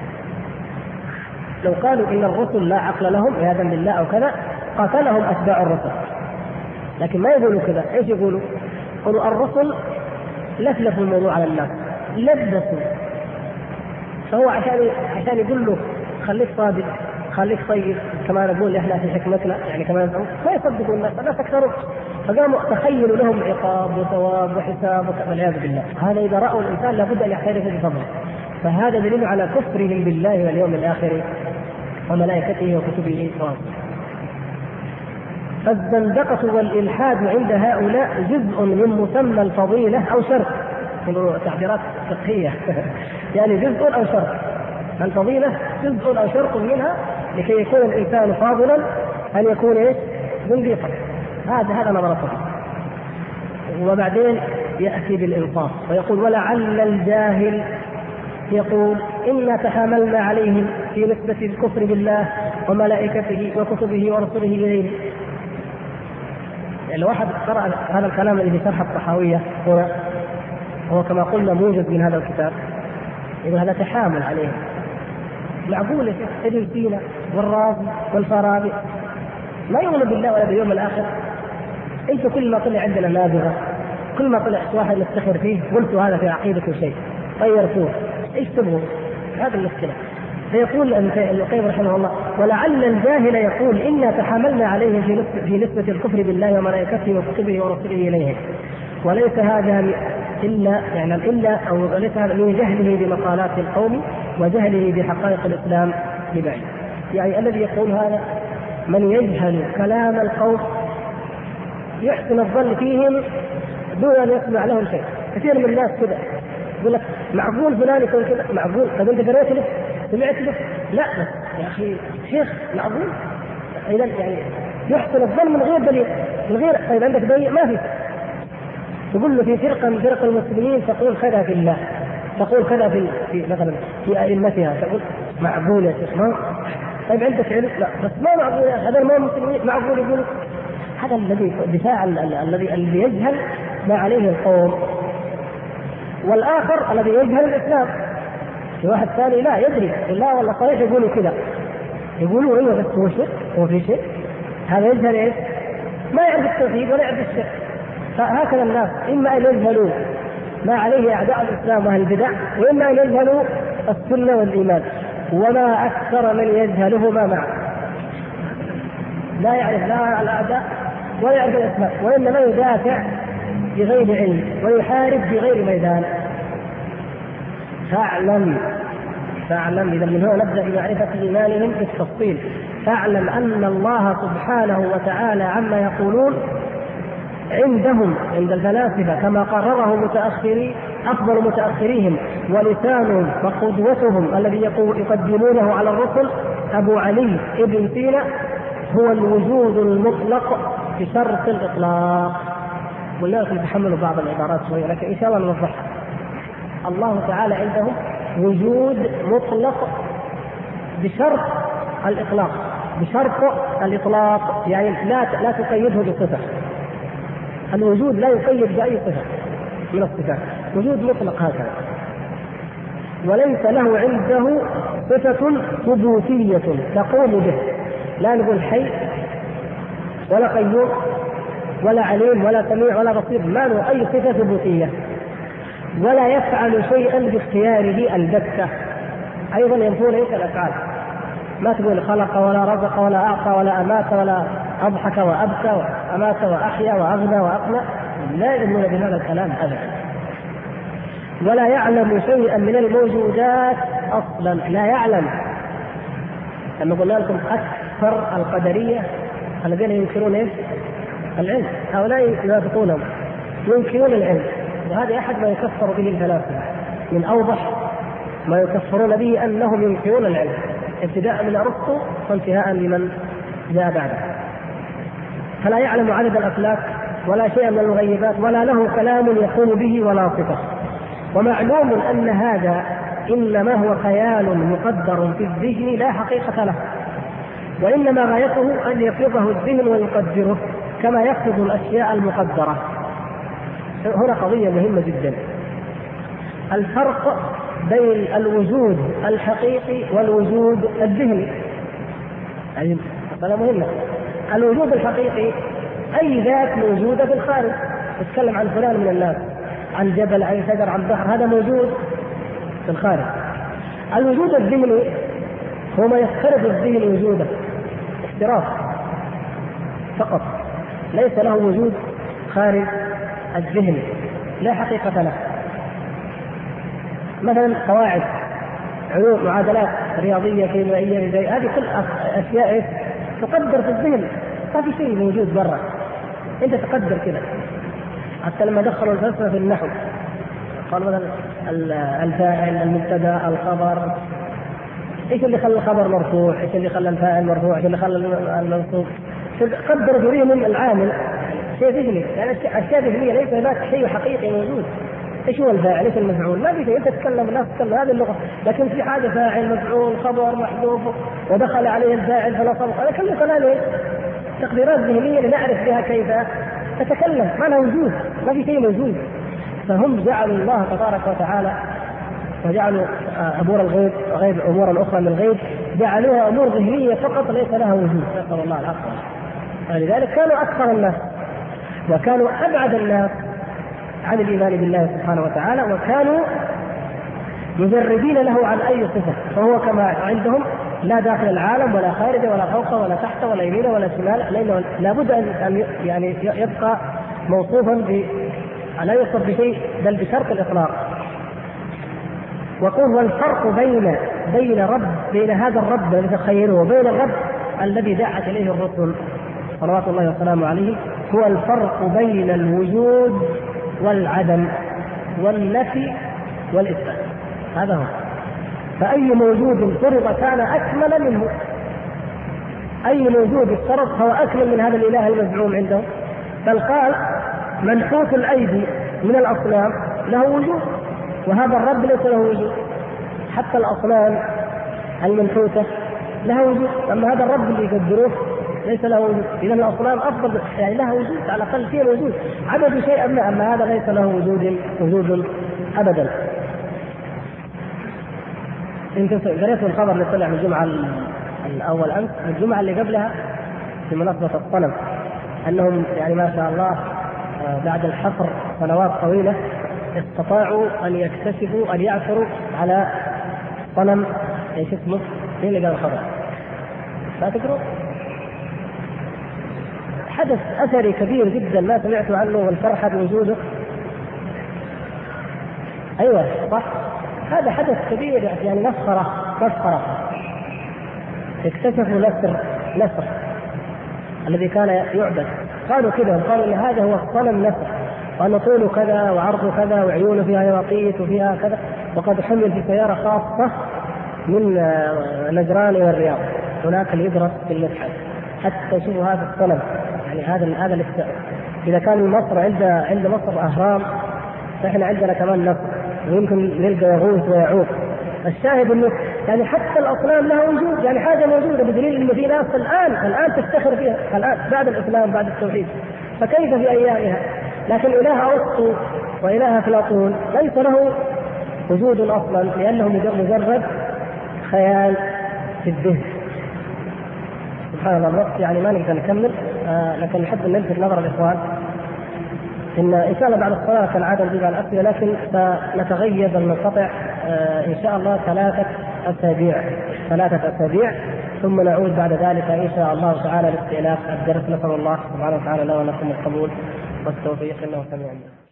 لو قالوا إن الرسل لا عقل لهم عياذا بالله أو كذا قاتلهم أتباع الرسل، لكن ما يقولوا كذا. إيش يقولوا؟ الرسل لفلفوا الموضوع على الناس، لبسوا. فهو عشان يقول له خليك صادق، خليك طيب، كما نقول احنا في حكمتنا، يعني كما نقول ما يصدقوا الناس اكثروا، فقاموا تخيلوا لهم عقاب وثواب وحساب والعياذ بالله. هذا اذا راوا الانسان لابد ان يحترف بفضله، فهذا دليل على كفرهم بالله واليوم الاخر وملائكته وكتبه ورسله. فالزندقة والإلحاد عند هؤلاء جزء من مسمى الفضيلة أو شرط، تعبيرات فقهية يعني جزء أو شرط. الفضيلة جزء أو شرط منها، لكي يكون الإنسان فاضلا أن يكون زنديقا. هذا نظرته. وبعدين يأتي بالإنصاف ويقول ولعل الجاهل يقول إنا تحاملنا عليهم في نسبة الكفر بالله وملائكته وكتبه ورسله إليه. يعني الواحد قرأ هذا الكلام الذي في شرح الطحاوية هو كما قلنا موجز من هذا الكتاب، يقول هذا تحامل عليهم. معقول ابن سينا والرازي والفارابي ما يؤمن بالله ولا باليوم الآخر؟ انتم كل ما طلع عندنا نابغة، كل ما طلع واحد نفتخر فيه قلتوا هذا في عقيدة شيء غيرتوه، ايش تبغوا؟ هذا المشكلة. فيقول ابن القيم رحمه الله ولعل الجاهل يقول إنا تحاملنا عليه في نسبة الكفر بالله وملائكته وكتبه ورسله إليه، وليس هذا إلا أو ليس هذا من جهله بمقالات القوم وجهله بحقائق الإسلام ببعيد. يعني الذي يقول هذا من يجهل كلام القوم يحسن الظن فيهم دون أن يسمع لهم شيء. كثير من الناس كذا يقول لك معقول فلان يكون كذا، معقول طيب انت قريت له سمعت له؟ لا يا اخي شيخ معقول؟ اذا يعني يحسن الظن من غير دليل، من غير طيب عندك دليل ما في. تقول له في فرقه من فرق المسلمين تقول كذا في الله، تقول كذا في مثلا في ائمتها، تقول معقول يا شيخ؟ ما طيب عندك علم؟ لا بس ما معقول، هذا ما مسلمين معقول يقول. هذا الذي دفاع الذي يجهل ما عليه القوم. والآخر الذي يجهل الإسلام، في واحد ثاني لا يدري، لا والله صحيح يقولوا كذا، يقولوا ايوه بس هو شيء، هو في شيء. هذا يجهل ايش؟ ما يعرف التوحيد ولا يعرف الشرك. فهكذا الناس اما ان يجهلوا ما عليه اعداء الاسلام واهل البدع، واما ان يجهلوا السنه والايمان، وما اكثر من يجهلهما معا. لا يعرف لا الاعداء ولا يعرف الاسلام، وانما يدافع بغير علم ويحارب بغير ميدان. فاعلم إذا من هنا نبدأ بمعرفة إيمانهم بالتفصيل. فاعلم أن الله سبحانه وتعالى عما يقولون عندهم عند الفلاسفة كما قرره متأخري أفضل متأخريهم ولسانهم وقدوتهم الذي يقدمونه على الرسل أبو علي ابن سينا هو الوجود المطلق بشرط الإطلاق. قلنا لكم تحملوا بعض العبارات شوية لكن إن شاء الله نوضحها. الله تعالى عندهم وجود مطلق بشرط الإطلاق، بشرط الإطلاق يعني لا تقيده بصفة. الوجود لا يقيد بأي صفة من الصفات، وجود مطلق هكذا. وليس له عنده صفة ثبوتية تقوم به، لا نقول حي ولا قيوم ولا عليم ولا سميع ولا بصير، ما له أي صفة ثبوتية. ولا يفعل شيئا باختياره البتة. أيضا ينفون ليس الأفعال، ما تقول خلق ولا رزق ولا أعطى ولا أمات ولا أضحك وأبكى وأمات وأحيا وأغنى وأقنى، لا يؤمنون بهذا الكلام أبدا. ولا يعلم شيئا من الموجودات أصلا، لا يعلم. لما قلنا لكم أكثر القدرية الذين ينكرون إيه؟ العلم، هؤلاء ينافقونهم ينكرون العلم، وهذا أحد ما يكفر به الفلاسفة. من أوضح ما يكفرون به أنهم ينكرون العلم، ابتداء من أرسطو وانتهاء لمن جاء بعده. فلا يعلم عدد الأفلاك ولا شيء من المغيبات، ولا له كلام يقوم به ولا صفة. ومعلوم أن هذا إنما هو خيال مقدر في الذهن لا حقيقة له، وإنما غايته أن يفرضه الذهن ويقدره كما يفرض الأشياء المقدرة. هنا قضية مهمة جدا، الفرق بين الوجود الحقيقي والوجود الذهني. هذا مهم. الوجود الحقيقي أي ذات موجودة في الخارج، نتكلم عن فلان من الناس، عن جبل، عن شجر، عن بحر، هذا موجود في الخارج. الوجود الذهني هو ما يفترض الذهن وجوده، افتراض فقط، ليس له وجود خارج الذهن، لا حقيقة له. مثلا قواعد علوم، معادلات رياضية كيميائية، هذه كل أشياء تقدر في الذهن، ما في شيء موجود برا، أنت تقدر كذا. حتى لما دخلوا الفلسفة في النحو قالوا مثلا الفاعل، المبتدا، الخبر، ايش اللي خلى الخبر مرفوع، ايش اللي خلى الفاعل مرفوع، ايش اللي خلى المنصوب، قدر ذهنهم العامل شيء ذهني، يعني اشياء ذهنيه، ليس هناك شيء حقيقي موجود. ايش هو الفاعل، ايش المفعول، ما في شيء، انت تتكلم الناس تتكلم هذه اللغه، لكن في حاجه فاعل مفعول خبر محذوف ودخل عليه الفاعل فنصب، هذا كله كلام تقديرات ذهنيه لنعرف بها كيف تتكلم، ما له وجود، ما في شيء موجود. فهم جعلوا الله تبارك وتعالى وجعلوا امور الغيب غيب امورا اخرى من الغيب، جعلوها امور ذهنيه فقط ليس لها وجود، نسال الله العافيه. ولذلك كانوا اكثر الناس وكانوا ابعد الناس عن الايمان بالله سبحانه وتعالى، وكانوا مجردين له عن اي صفه، فهو كما عندهم لا داخل العالم ولا خارجه ولا فوقه ولا تحته ولا يمينه ولا شمال، لانه لابد ان يعني يبقى موصوفا لا يوصف بشيء بل بشرط الاطلاق. وقل والفرق بين هذا الرب الذي تخيله وبين الرب الذي دعت اليه الرسل صلوات الله وسلامه عليه، هو الفرق بين الوجود والعدم والنفي والإثبات، هذا هو. فأي موجود فرض كان أكمل منه، أي موجود افترض هو أكمل من هذا الإله المزعوم عندهم. بل قال منحوت الأيدي من الأصنام له وجود، وهذا الرب ليس له وجود. حتى الأصنام المنحوتة لها وجود، أما هذا الرب اللي يقدروه ليس له وجود. إذا الأصنام أفضل، يعني لها وجود على الأقل فيها وجود، عبدوا شيئا ما، أما هذا ليس له وجود أبدا. يمكن قريتوا الخبر اللي طلع من الجمعة الأول أمس، الجمعة اللي قبلها في مناسبة الصنم، أنهم يعني ما شاء الله بعد الحفر سنوات طويلة استطاعوا أن يكتشفوا أن يعثروا على صنم ايش اسمه؟ مين اللي قال الخبر؟ لا تقروا؟ حدث أثري كبير جدا ما سمعت عنه والفرحة بوجوده. أيوة صح، هذا حدث كبير، يعني مسخرة. اكتشفوا نسر الذي كان يعبد، قالوا كذا، قالوا ان هذا هو الصنم نسر، وان طوله كذا وعرضه كذا وعيونه فيها يواقيت وفيها كذا، وقد حمل في سيارة خاصة من نجران والرياض، هناك اللي يدرس في المتحف حتى شوفوا هذا الصنم. يعني هذا اذا كان مصر عند مصر اهرام، فاحنا عندنا كمان نسر، ويمكن نلقى يغوث ويعوق. الشاهد انه يعني حتى الاصنام لها وجود، يعني حاجه موجوده، بدليل انه في ناس الان تفتخر فيها الان بعد الاسلام بعد التوحيد، فكيف في ايامها؟ لكن اله ارسطو واله افلاطون ليس له وجود اصلا، لانه مجرد خيال في الذهن. سبحان الله، الوقت يعني ما نقدر نكمل، لكن نحب ان نلفت نظر الاخوان ان شاء الله بعد الصلاه كالعاده نجيب على الاسئله، لكن سنتغيب المنقطع ان شاء الله 3 أسابيع، ثم نعود بعد ذلك ان شاء الله تعالى لاستئناف الدرس. نسال الله سبحانه وتعالى لنا ولكم القبول والتوفيق انه سميع.